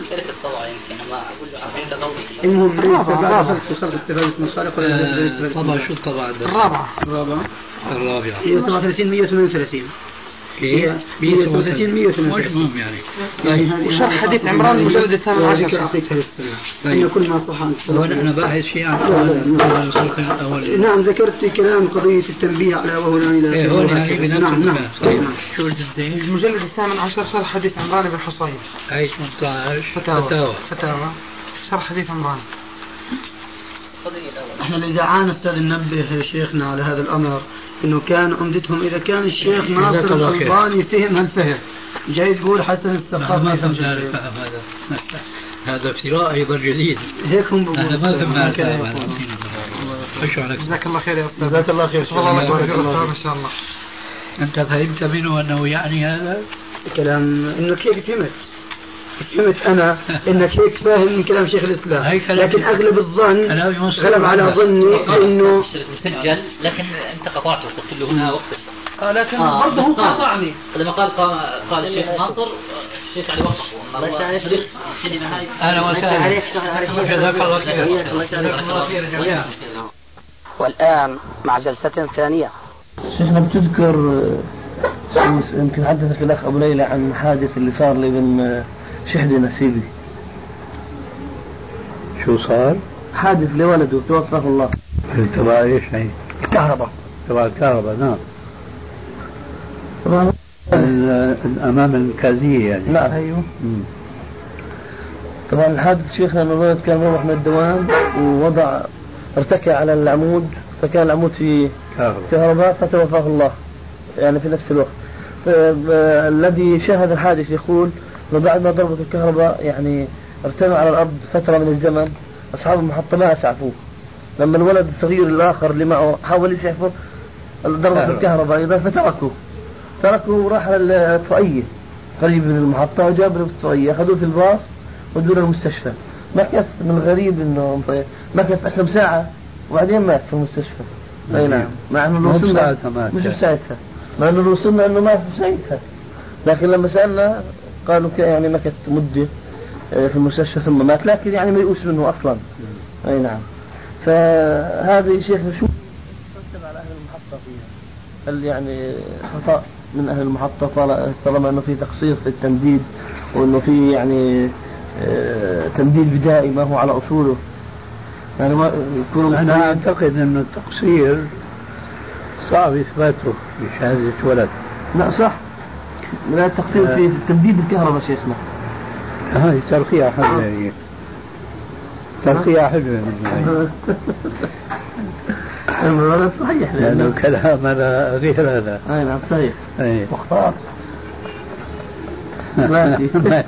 المهم ليس بعد خلق استفادة مصالح ولا طبعا شو الطبعة؟ الرابعة 137 138. هي 138 مش مهم يعني. وشرح حديث عمران المجلد الثامن عشر. أن كل ما صح عن أنا باحث شيء عن أول. نعم ذكرت كلام قضية التنبيه على وهو لا إله إلا الله. نعم. شو الجزئين؟ المجلد الثامن عشر شرح حديث عمران بن حصين. أي 18 فتاوى شرح حديث عمران. احنا اللي دعانا استاذ ننبه شيخنا على هذا الامر انه كان عمدتهم اذا كان الشيخ ناصر الألباني فهم هالفهم جاي تقول حسن السقاف ما فهمت الفهم هذا. هذا افتراء ايضا جديد. هيك هم بقولوا. انا ما فهمت هذا. جزاك الله خير يا استاذ. جزاك الله خير. ان شاء الله. انت فهمت منه انه يعني هذا كلام انك هيك فهمت انا انك هيك فاهم من كلام شيخ الاسلام، لكن اغلب الظن غلب على ظني انه مسجل، لكن انت قطعته قلت له هنا وقت. لكن برضه هو قاطعني لما قال الشيخ ناصر الشيخ علي وصفه انا وسهلا. جزاك الله خير جميعا. والآن مع جلسة ثانية. شيخنا بتذكر يمكن حدثك الأخ أبو ليلى عن حادث اللي صار لابن شحدي نسيبي. شو صار؟ حادث لولده توفاه الله. تبع ايش هي؟ الكهرباء. تبع الكهرباء. نعم. طبعا أمام الكازية يعني. نعم. أيوه. طبعا الحادث شيخنا أن الولد كان مروح من الدوام ووضع ارتكى على العمود، فكان العمود في كهرباء فتوفاه الله يعني في نفس الوقت. الذي شاهد الحادث يقول وبعد ما ضربت الكهرباء يعني ارتمى على الأرض فترة من الزمن، أصحاب المحطة ما أسعفوه. لما الولد الصغير الآخر اللي معه حاول يسعفه ضربت الكهرباء أيضا فتركه وراح للطفئية قريب من المحطة وجابوا الطفئية أخذوه في الباص ودوه للمستشفى. ما كيف من الغريب إنه ما كيف أكثر ساعة وبعدين مات في المستشفى. أي نعم. مع إنه وصلنا مش بساعتها، مع إنه وصلنا إنه مات بساعتها، لكن لما سألنا قالوا يعني ما كانت مدة في المستشفى ثم مات، لكن يعني ما يؤس منه أصلا. أي نعم. فهذا شيخ شو ترتب على أهل المحطة فيها؟ هل يعني خطأ من أهل المحطة طالما أنه في تقصير في التمديد وأنه في يعني تمديد بدائي ما هو على أصوله؟ يعني ما يكون أنا أعتقد أن التقصير صعب إثباته بشهادة ولد. لا صح، لا التقصير في تمديد الكهرباء شيخنا. هاي ترقية حلوة. ترقية حلوة المرة صحيح لأنه الكلام هذا غير هذا. أي نعم صحيح. مختار. ماشي.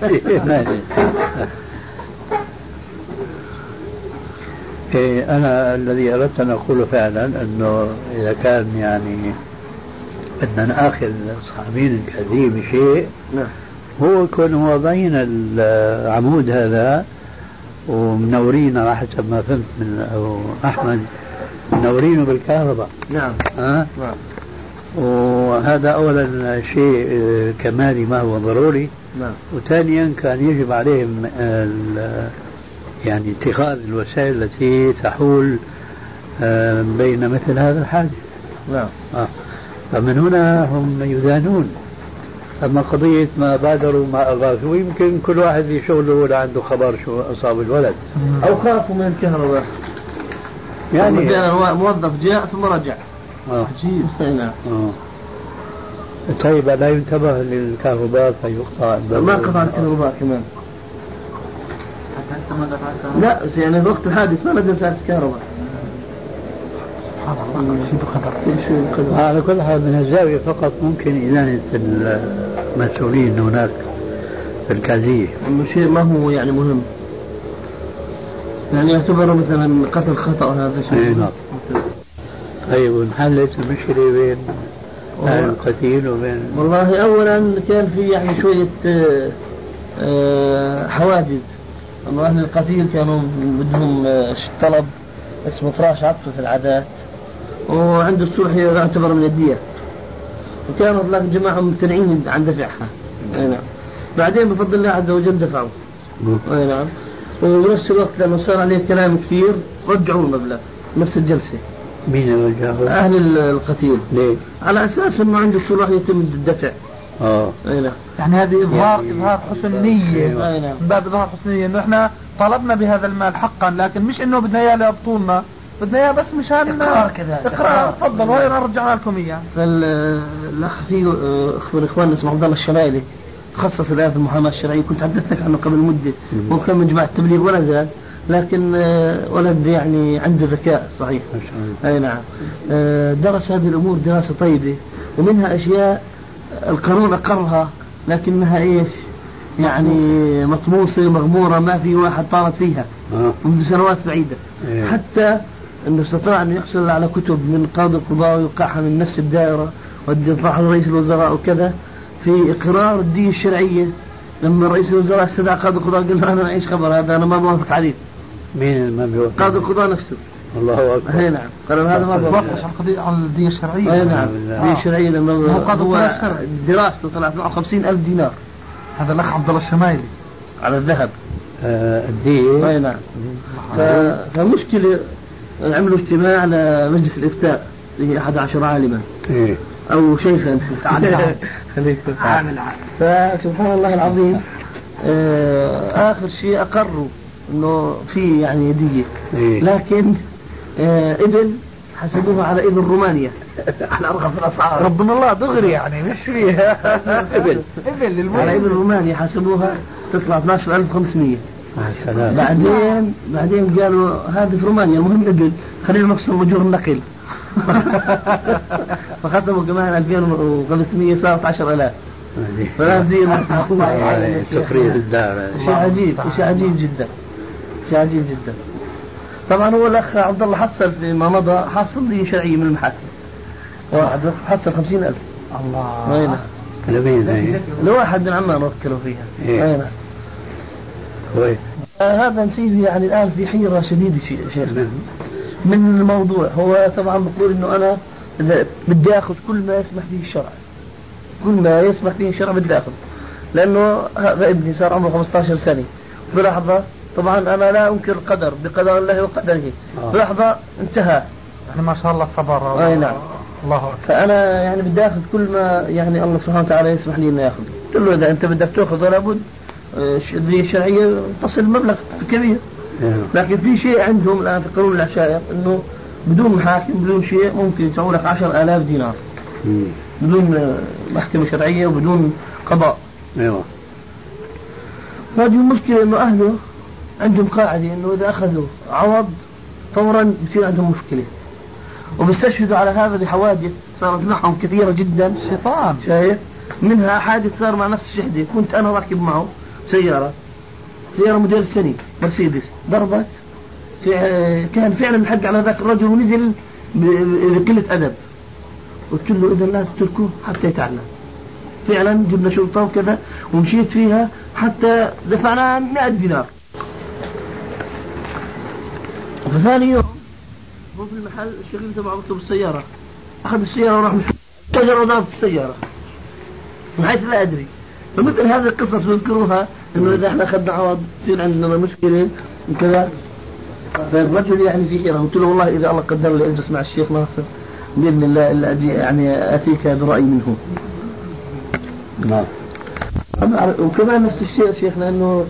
أنا الذي أردت أن أقوله فعلا أنه إذا كان يعني بدنا نأخذ صحابين الكثير بشيء هو يكون واضعين العمود هذا ومنورينه على حسب ما فهمت من أبو أحمد، منورينه بالكهرباء. نعم. نعم. وهذا أولا شيء كمالي ما هو ضروري. نعم. وثانيا كان يجب عليهم يعني اتخاذ الوسائل التي تحول بين مثل هذا الحادث. نعم. فمن هنا هم يدانون. أما قضية ما بادروا ما أغاثوا يمكن كل واحد في شغله ولا عنده خبر شو أصاب الولد أو خافوا من الكهرباء يعني موظف جاء ثم رجع. عجيب. نعم. طيب لا ينتبه للكهرباء فيقطع. ما قطع الكهرباء كمان. لا يعني وقت الحادث ما نزل ساعة الكهرباء. على كل حال من الزاوية فقط ممكن إدانة المسؤولين هناك في الكازية. شيء ما هو يعني مهم، يعني يعتبر مثلا قتل خطأ هذا شيء. نعم. طيب ونحلت المشكلة بين القتيل وبين والله أولا كان في يعني شوية حواجز. أنه أهل القتيل كانوا بدهم طلب اسمه فراش عطف في العادات، وعند الصلح يعتبر من الدية، وكانوا هذاك الجماعة ممتنعين عن دفعها. نعم. بعدين بفضل الله عز وجل دفعوا. نعم. وبنفس الوقت لما صار عليه كلام كثير رجعوا المبلغ نفس الجلسة. مين رجعوا؟ أهل القتيل. ليه؟ على أساس أنه عند الصلح يتم الدفع. نعم. يعني هذه إظهار حسن نية. من باب إظهار حسن نية إنه إحنا طلبنا بهذا المال حقا، لكن مش إنه بدنا إياه لأبطولنا، بدنا إياه بس مشان إقرار كذا. إقرار. تفضل وهي رجعنا لكم إياه. فالأخ في إخواننا اسمه عبد الله الشمايلي تخصص الآن في المحاماة الشرعية، كنت حدثتك عنه قبل مدة، وكان من جماعة التبليغ ولا زال، لكن ولد يعني عنده ذكاء صحيح. أي نعم. درس هذه الأمور دراسة طيبة، ومنها أشياء القانون أقرها لكنها إيش يعني مطموسة مغمورة، ما في واحد طارت فيها منذ سنوات بعيدة. حتى أنه استطاع أن يحصل على كتب من قاضي القضاء ويوقعها من نفس الدائرة ويدفعها لرئيس الوزراء وكذا في إقرار الدية الشرعية. لما رئيس الوزراء استدعى قاضي القضاء قال له أنا معيش خبر هذا، أنا ما موافق عليه. مين ما بيوافق؟ قاضي القضاء نفسه. الله أكبر. أي نعم. قال هذا ما بيوافق على الدية الشرعية. أي نعم. الدية الشرعية لأنه هو دراسته طلعت معه 50,000 دينار. هذا الأخ عبد الله الشمايلي على الذهب. الدية. أي نعم. فمشكلة عملوا اجتماع لمجلس الإفتاء فيه 11 عالما أو شيخا عامل. فسبحان الله العظيم آخر شيء أقروا إنه في يعني دية، لكن إبل حسبوها على إبل رومانيا على أرخص الأسعار. ربنا الله دغري يعني مش فيها إبل على إبل رومانيا حسبوها تطلع 12,500. بعدين قالوا هذه في رومانيا، المهم إبل خلينا نقسم أجور النقل فختموا كمان 2500 صارت 10,000. سخرية الدار. شيء عجيب جدا. طبعا هو الأخ عبد الله حصل فيما مضى حصل لي شرعية من المحاكم، واحد حصل 50,000. الله. وين لواحد من عمان وكلوا فيها. هذا نسيب يعني الآن في حيرة شديدة شيخ من الموضوع. هو طبعا بقول إنه أنا بدي أخذ كل ما يسمح فيه الشرع، بدي أخذ، لأنه هذا ابني صار عمره 15 سنة بلحظة. طبعا أنا لا أنكر القدر، بقدر الله وقدره. بلحظة انتهى. يعني ما شاء الله صبر. أي نعم. الله أكبر. فأنا يعني بدي أخذ كل ما يعني الله سبحانه وتعالى يسمح لي إني أخذ. قلت له إذا أنت بدك تأخذ ولا بد الدية الشرعية تصل مبلغ كبير. لكن في شيء عندهم الآن في قانون العشائر إنه بدون محاكم بدون شيء ممكن يدفعوا لك 10,000 دينار بدون محكمة شرعية وبدون قضاء. هذه المشكلة إنه أهله عندهم قاعدة إنه إذا أخذوا عوض فورا بصير عندهم مشكلة، وبيستشهدوا على هذا بحوادث صارت معهم كثيرة جدا. شيطان شايف منها حادث صار مع نفس الشهدة. كنت أنا راكب معه سيارة موديل سني مرسيدس، ضربت كان فعلا الحق على ذاك الرجل ونزل بقلة أدب. قلت له إذا لا تتركوه حتى يتعلم. فعلا جبنا شرطة وكذا ومشيت فيها حتى دفعنا 100 دينار. فثاني يوم هو في المحل الشغل تبعه مكتوب السيارة، أخذ السيارة وراح شجر وضربت السيارة من حيث لا أدري. فمثل هذه القصص بذكروها إنه إذا إحنا أخذنا عوض تصير عندنا مشكلة وكذا. فالرجل يعني في حيرة. قلت له والله إذا الله قدر لي أجلس مع الشيخ ناصر بإذن الله إلا أجي يعني أتيك برأي منه. نعم. وكمان نفس الشيء شيخنا إنه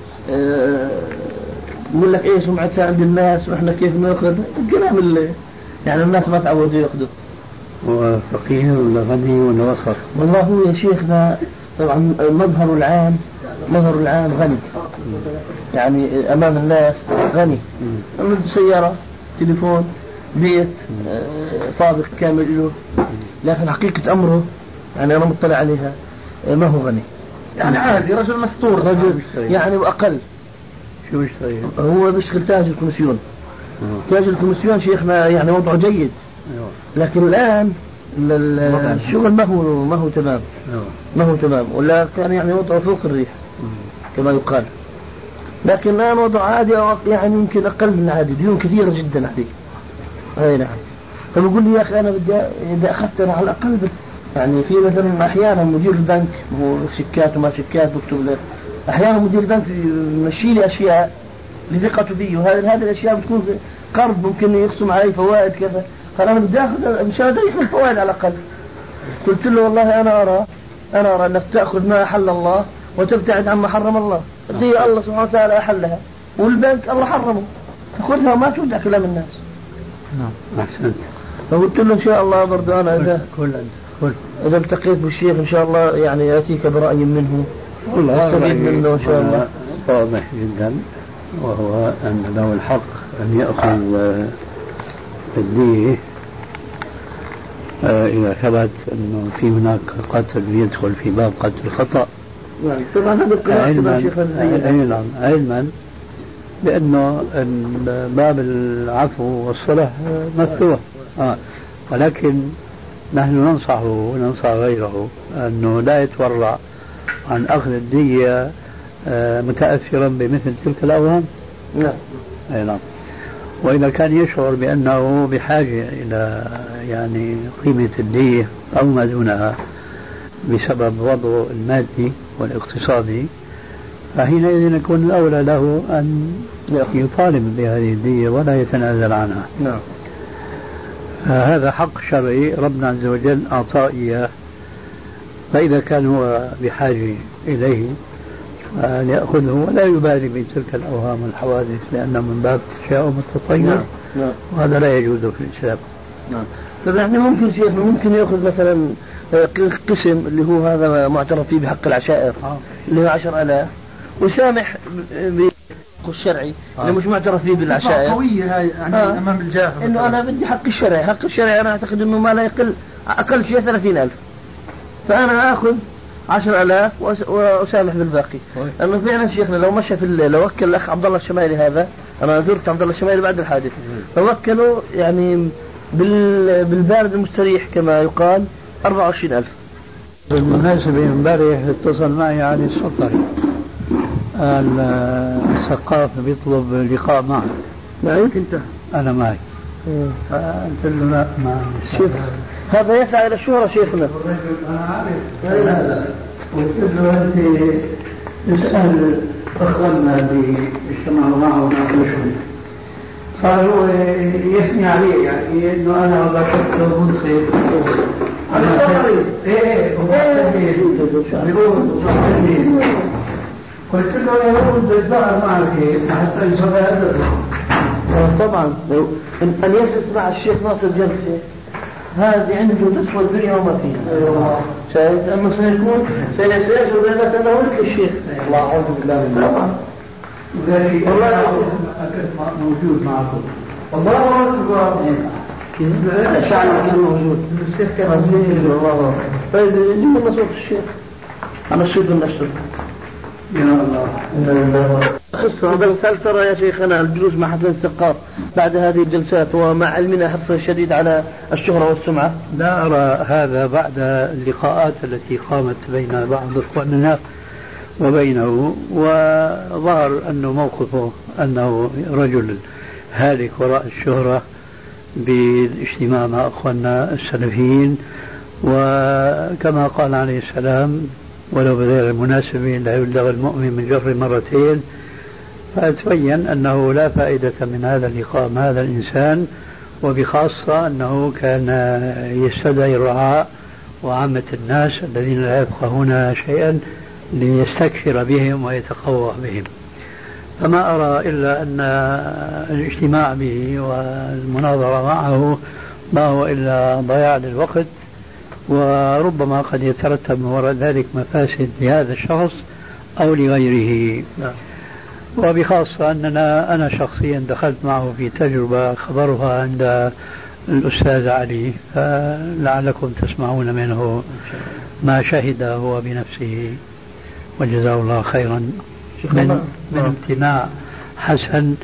يقول لك إيش سمعتها عند الناس وإحنا كيف نأخذ الكلام اللي يعني الناس ما تعودوا يأخذوا. وفقير ولا غني ولا وسط؟ والله هو يا شيخنا طبعا مظهر العام غني، يعني أمام الناس غني، عنده سيارة تليفون بيت طابق كامل له، لكن حقيقة أمره يعني أنا مطلع عليها ما هو غني، يعني عادي رجل مستور، رجل يعني وأقل. شو بيشتغل؟ هو بيشتغل تاجر كوميسيون. تاجر الكوميسيون شيخنا يعني وضعه جيد، لكن الآن الشغل ما هو تمام، ما هو تمام، ولا كان يعني وضعه فوق الريح كما يقال، لكن الآن وضع عادي أو يعني يمكن أقل من العادي، ديون كثيرة جدا عليه. أي نعم. فبقول لي يا أخي أنا بدي إذا أخذت أنا على الأقل يعني في مثلا أحيانا مدير البنك هو شيكات وما شيكات بكتب له، أحيانا مدير البنك يمشي لي أشياء لثقته فيه، وهذه الأشياء بتكون قرض ممكن يخصم عليه فوائد كذا، فأنا بدي أخذ مشان أريح من الفوائد على الأقل. قلت له والله أنا أرى أنك تأخذ ما أحل الله وتبتعد عما حرم الله. دي الله سبحانه وتعالى أحلها والبنك الله حرمه، فخذها وما توجع كلام الناس. نعم أحسنت. فقلت له إن شاء الله برضو أنا إذا التقيت بالشيخ إن شاء الله يعني يأتيك برأي منه والله استفيد منه إن شاء الله. واضح جدا، وهو أن له الحق أن يأخذ الدية إذا ثبت أنه في هناك قتل يدخل في باب قتل خطأ. طبعا هذا علما بأنه باب العفو والصلح مفتوح، ولكن نحن ننصحه وننصح غيره أنه لا يتورع عن أخذ الدية متأثرا بمثل تلك الأوهام. نعم. وإذا كان يشعر بأنه بحاجة إلى يعني قيمة الدية أو ما دونها بسبب وضعه المادي والاقتصادي، فحينئذ يكون الأولى له أن يطالب بهذه الدية ولا يتنازل عنها. نعم. هذا حق شرعي ربنا عز وجل أعطاه إياه، فإذا كان هو بحاجة إليه يأخذه ولا يبالي بتلك الأوهام والحوادث، لأنه من باب التشاؤم التطير. وهذا لا يجوز في الإسلام. طيب يعني ممكن شيخ ممكن يأخذ مثلا قسم اللي هو هذا معترف فيه بحق العشائر اللي هو 10,000 وسامح بالحق الشرعي اللي مش معترف فيه بالعشائر قوية هاي يعني أمام الجاهل، إنه أنا بدي حق الشرعي أنا أعتقد إنه ما لا يقل أقل شيء 30,000، فأنا آخذ 10,000 وأسامح بالباقي. لأنه فعلا شيخنا لو مشى في الليل لو وكل الأخ عبد الله الشمالي هذا، أنا زرت عبد الله الشمالي بعد الحادث، فوكلوا يعني بالبارد المستريح كما يقال 24,000. بالمناسبة امبارح اتصل معي علي السطري الثقاف بيطلب لقاء معي. معك أنت؟ أنا معي. قلت له لا ما شوف هذا يسعى إلى الشهرة شيخنا. أنا عارف هذا. قلت له أنت اسأل أخواننا اللي اجتمعوا معه وناقشهم، صار هو يثني عليه يعني إنه أنا بشكل منصف. قلت له يا رب الظاهر معك حتى يصبح طبعا أن يجلس مع الشيخ ناصر جلسة هذه عنده نصف الدنيا وما فيها. شايف أما سيكون سيشعر بالناس أنه ولك الشيخ. الله أعوذ بالله من طبعا والله موجود معكم. الله أكبر. الشعر كان موجود. الشيخ كان موجود. الله. طيب جيب لنا صوت الشيخ. أنا الصوت النشر. يا الله. قصة بس هل ترى يا شيخنا الجلوس مع حسن السقاف بعد هذه الجلسات ومع علمنا حرصا شديد على الشهرة والسمعة؟ لا أرى هذا بعد اللقاءات التي قامت بين بعض إخواننا وبينه، وظهر أنه موقفه أنه رجل هالك وراء الشهرة بالاجتماع مع أخواننا السلفيين، وكما قال عليه السلام ولو بغير المناسبة لا يبلغ المؤمن من جر مرتين، فتبين أنه لا فائدة من هذا اللقاء مع هذا الإنسان، وبخاصة أنه كان يستدعي الرعاء وعامة الناس الذين لا يفقهون شيئا ليستكثر بهم ويتقوى بهم. فما أرى إلا أن الاجتماع به والمناظرة معه ما هو إلا ضياع للوقت، وربما قد يترتب من وراء ذلك مفاسد لهذا الشخص أو لغيره. وبخاصة أننا أنا شخصيا دخلت معه في تجربة خبرها عند الأستاذ علي، فلعلكم تسمعون منه ما شهد هو بنفسه، وجزاه الله خيرا من امتناع حسن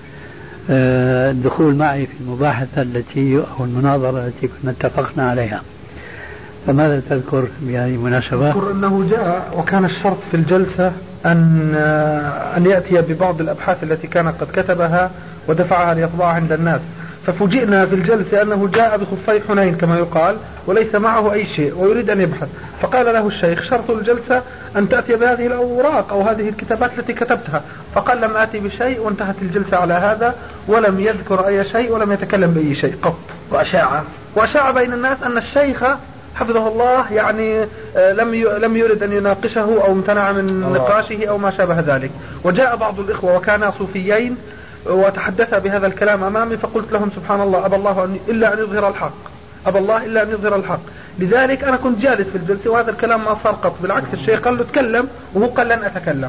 الدخول معي في المباحثة التي أو المناظرة التي كنا اتفقنا عليها. فماذا تذكر بهذه المناسبة؟ أذكر أنه جاء وكان الشرط في الجلسة أن يأتي ببعض الأبحاث التي كان قد كتبها ودفعها ليطبعها عند الناس، ففوجئنا في الجلسة أنه جاء بخفي حنين كما يقال وليس معه أي شيء ويريد أن يبحث، فقال له الشيخ شرط الجلسة أن تأتي بهذه الأوراق أو هذه الكتابات التي كتبتها، فقال لم آتي بشيء، وانتهت الجلسة على هذا ولم يذكر أي شيء ولم يتكلم بأي شيء قط. وأشاع بين الناس أن الشيخ حفظه الله يعني لم يرد أن يناقشه أو امتنع من نقاشه أو ما شابه ذلك. وجاء بعض الإخوة وكانا صوفيين وتحدث بهذا الكلام أمامي، فقلت لهم سبحان الله أبى الله إلا أن يظهر الحق، أبى الله إلا أن يظهر الحق. لذلك أنا كنت جالس في الجلسة وهذا الكلام ما صار قط، بالعكس الشيخ قال له تكلم وهو قال لن أتكلم.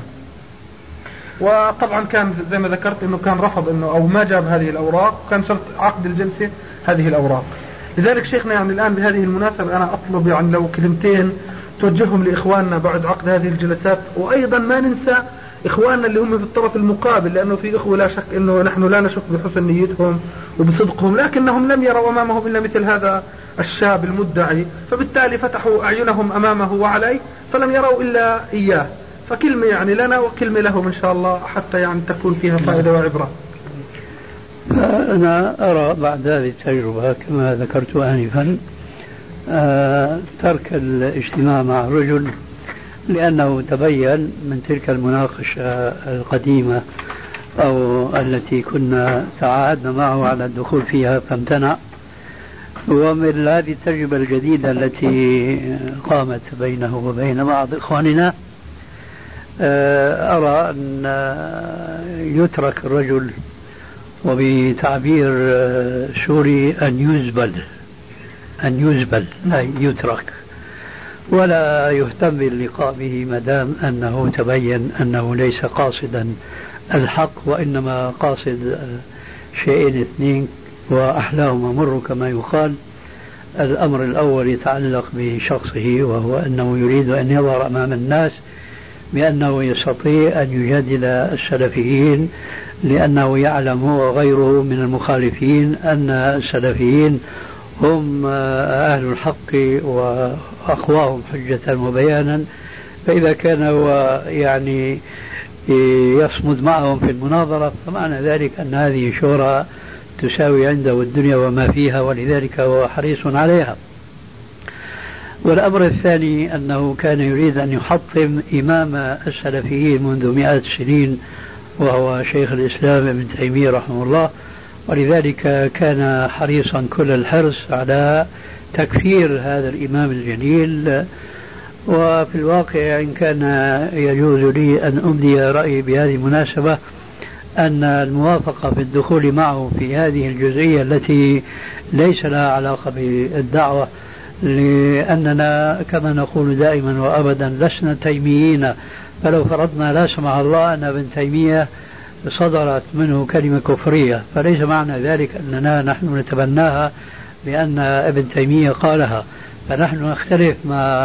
وطبعا كان زي ما ذكرت أنه كان رفض أنه أو ما جاب هذه الأوراق، وكان شرط عقد الجلسة هذه الأوراق. لذلك شيخنا يعني الآن بهذه المناسبة أنا أطلب يعني لو كلمتين توجههم لإخواننا بعد عقد هذه الجلسات، وأيضا ما ننسى إخواننا اللي هم في الطرف المقابل، لأنه في إخوة لا شك أنه نحن لا نشك بحسن نيتهم وبصدقهم، لكنهم لم يروا أمامهم إلا مثل هذا الشاب المدعي، فبالتالي فتحوا أعينهم أمامه وعليه فلم يروا إلا إياه. فكلمة يعني لنا وكلمة لهم إن شاء الله حتى يعني تكون فيها فائدة وعبرة. أنا أرى بعد هذه التجربة كما ذكرت آنفا ترك الاجتماع مع الرجل، لأنه تبين من تلك المناقشة القديمة أو التي كنا تعاهدنا معه على الدخول فيها فامتنع، ومن هذه التجربة الجديدة التي قامت بينه وبين بعض إخواننا أرى أن يترك الرجل، وبتعبير سوري أن يزبل أي يترك، ولا يهتم باللقاء به ما دام أنه تبين أنه ليس قاصدا الحق وإنما قاصد شيئين اثنين وأحلاهما مر كما يقال. الأمر الأول يتعلق بشخصه، وهو أنه يريد أن يظهر أمام الناس بأنه يستطيع أن يجادل السلفيين، لأنه يعلم وغيره من المخالفين أن السلفيين هم أهل الحق وأقواهم حجة وبيانا، فإذا كان هو يعني يصمد معهم في المناظرة فمعنى ذلك أن هذه شورى تساوي عنده الدنيا وما فيها، ولذلك هو حريص عليها. والأمر الثاني أنه كان يريد أن يحطم إمام السلفيين منذ 100 سنين وهو شيخ الإسلام ابن تيمية رحمه الله، ولذلك كان حريصا كل الحرص على تكفير هذا الإمام الجليل. وفي الواقع إن كان يجوز لي أن أبدي رأيي بهذه المناسبة أن الموافقة في الدخول معه في هذه الجزئية التي ليس لها علاقة بالدعوة، لأننا كما نقول دائما وأبدا لسنا تيميين، فلو فرضنا لا سمح الله أن ابن تيمية صدرت منه كلمة كفرية فليس معنى ذلك أننا نحن نتبناها بأن ابن تيمية قالها، فنحن نختلف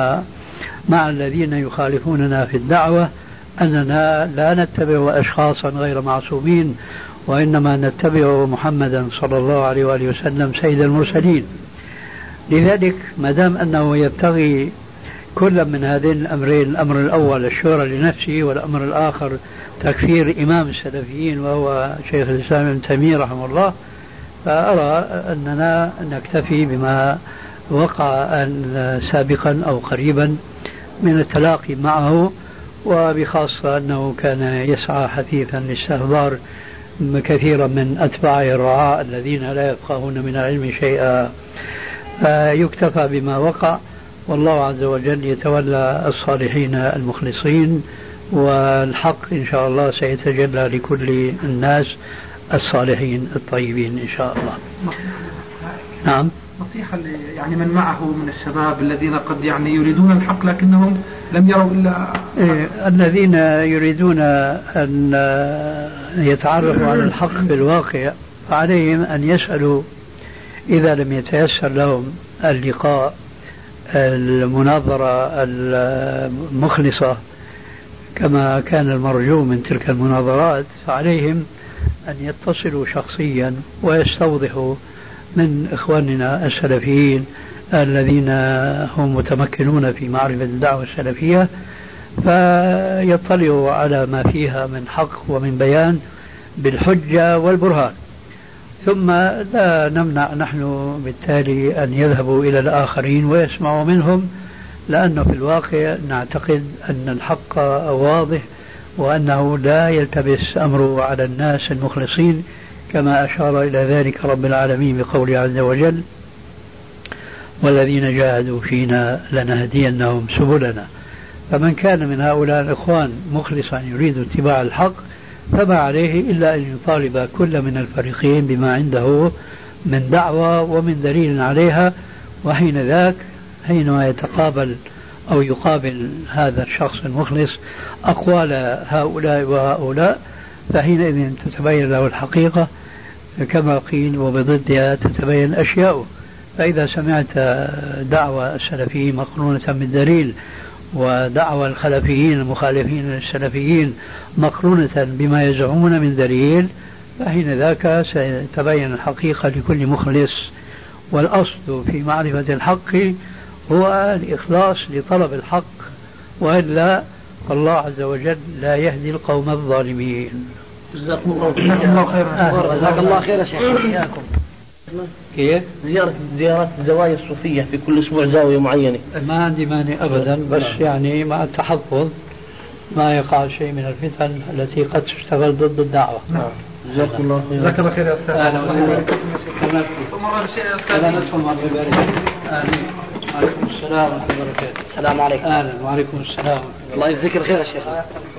مع الذين يخالفوننا في الدعوة أننا لا نتبع أشخاصا غير معصومين، وإنما نتبع محمدا صلى الله عليه وآله وسلم سيد المرسلين. لذلك ما دام أنه يبتغي كل من هذين الأمرين، الأمر الأول الشورى لنفسه والأمر الآخر تكفير إمام السلفيين وهو شيخ الإسلام ابن تيمية رحمه الله، فأرى أننا نكتفي بما وقع سابقا أو قريبا من التلاقي معه، وبخاصة أنه كان يسعى حثيثا لاستحضار كثيرا من أتباعه الرعاء الذين لا يفقهون من العلم شيئا، فيكتفى بما وقع، والله عز وجل يتولى الصالحين المخلصين، والحق إن شاء الله سيتجلى لكل الناس الصالحين الطيبين إن شاء الله. نعم. نصيحة يعني من معه من الشباب الذين قد يعني يريدون الحق لكنهم لم يروا إلا الذين يريدون أن يتعرفوا على الحق بالواقع، فعليهم أن يسألوا إذا لم يتيسر لهم اللقاء المناظرة المخلصة كما كان المرجو من تلك المناظرات، فعليهم أن يتصلوا شخصيا ويستوضحوا من إخواننا السلفيين الذين هم متمكنون في معرفة الدعوة السلفية، فيطلعوا على ما فيها من حق ومن بيان بالحجة والبرهان. ثم لا نمنع نحن بالتالي أن يذهبوا إلى الآخرين ويسمعوا منهم، لأنه في الواقع نعتقد أن الحق واضح وأنه لا يلتبس أمره على الناس المخلصين، كما أشار إلى ذلك رب العالمين بقوله عز وجل: والذين جاهدوا فينا لنهدينهم سبلنا. فمن كان من هؤلاء الإخوان مخلصا يريد اتباع الحق فما عليه إلا أن يطالب كل من الفريقين بما عنده من دعوة ومن دليل عليها، وحين ذاك حينما يتقابل أو يقابل هذا الشخص المخلص أقوال هؤلاء وهؤلاء فحينئذ تتبين له الحقيقة كما قيل، وبضدها تتبين أشياء. فإذا سمعت دعوة السلفيين مقرونة بالدليل ودعوى الخلفيين المخالفين للسلفيين مقرونة بما يزعمون من دليل، فحين ذاك سيتبين الحقيقة لكل مخلص. والأصل في معرفة الحق هو الإخلاص لطلب الحق، وإلا فالله عز وجل لا يهدي القوم الظالمين. جزاكم الله خيرا. جزاك الله خير يا شيخ. كيف؟ زيارات الزوايا الصوفية في كل أسبوع زاوية معينة. ما عندي مانع أبدا، بس يعني مع التحفظ ما يقع شيء من الفتن التي قد تشتغل ضد الدعوة. جزاكم الله خير. جزاك الله خير يا أستاذ. وعليكم السلام ورحمة الله وبركاته. السلام عليكم. أهلا وعليكم السلام. الله يجزيك الخير يا شيخ.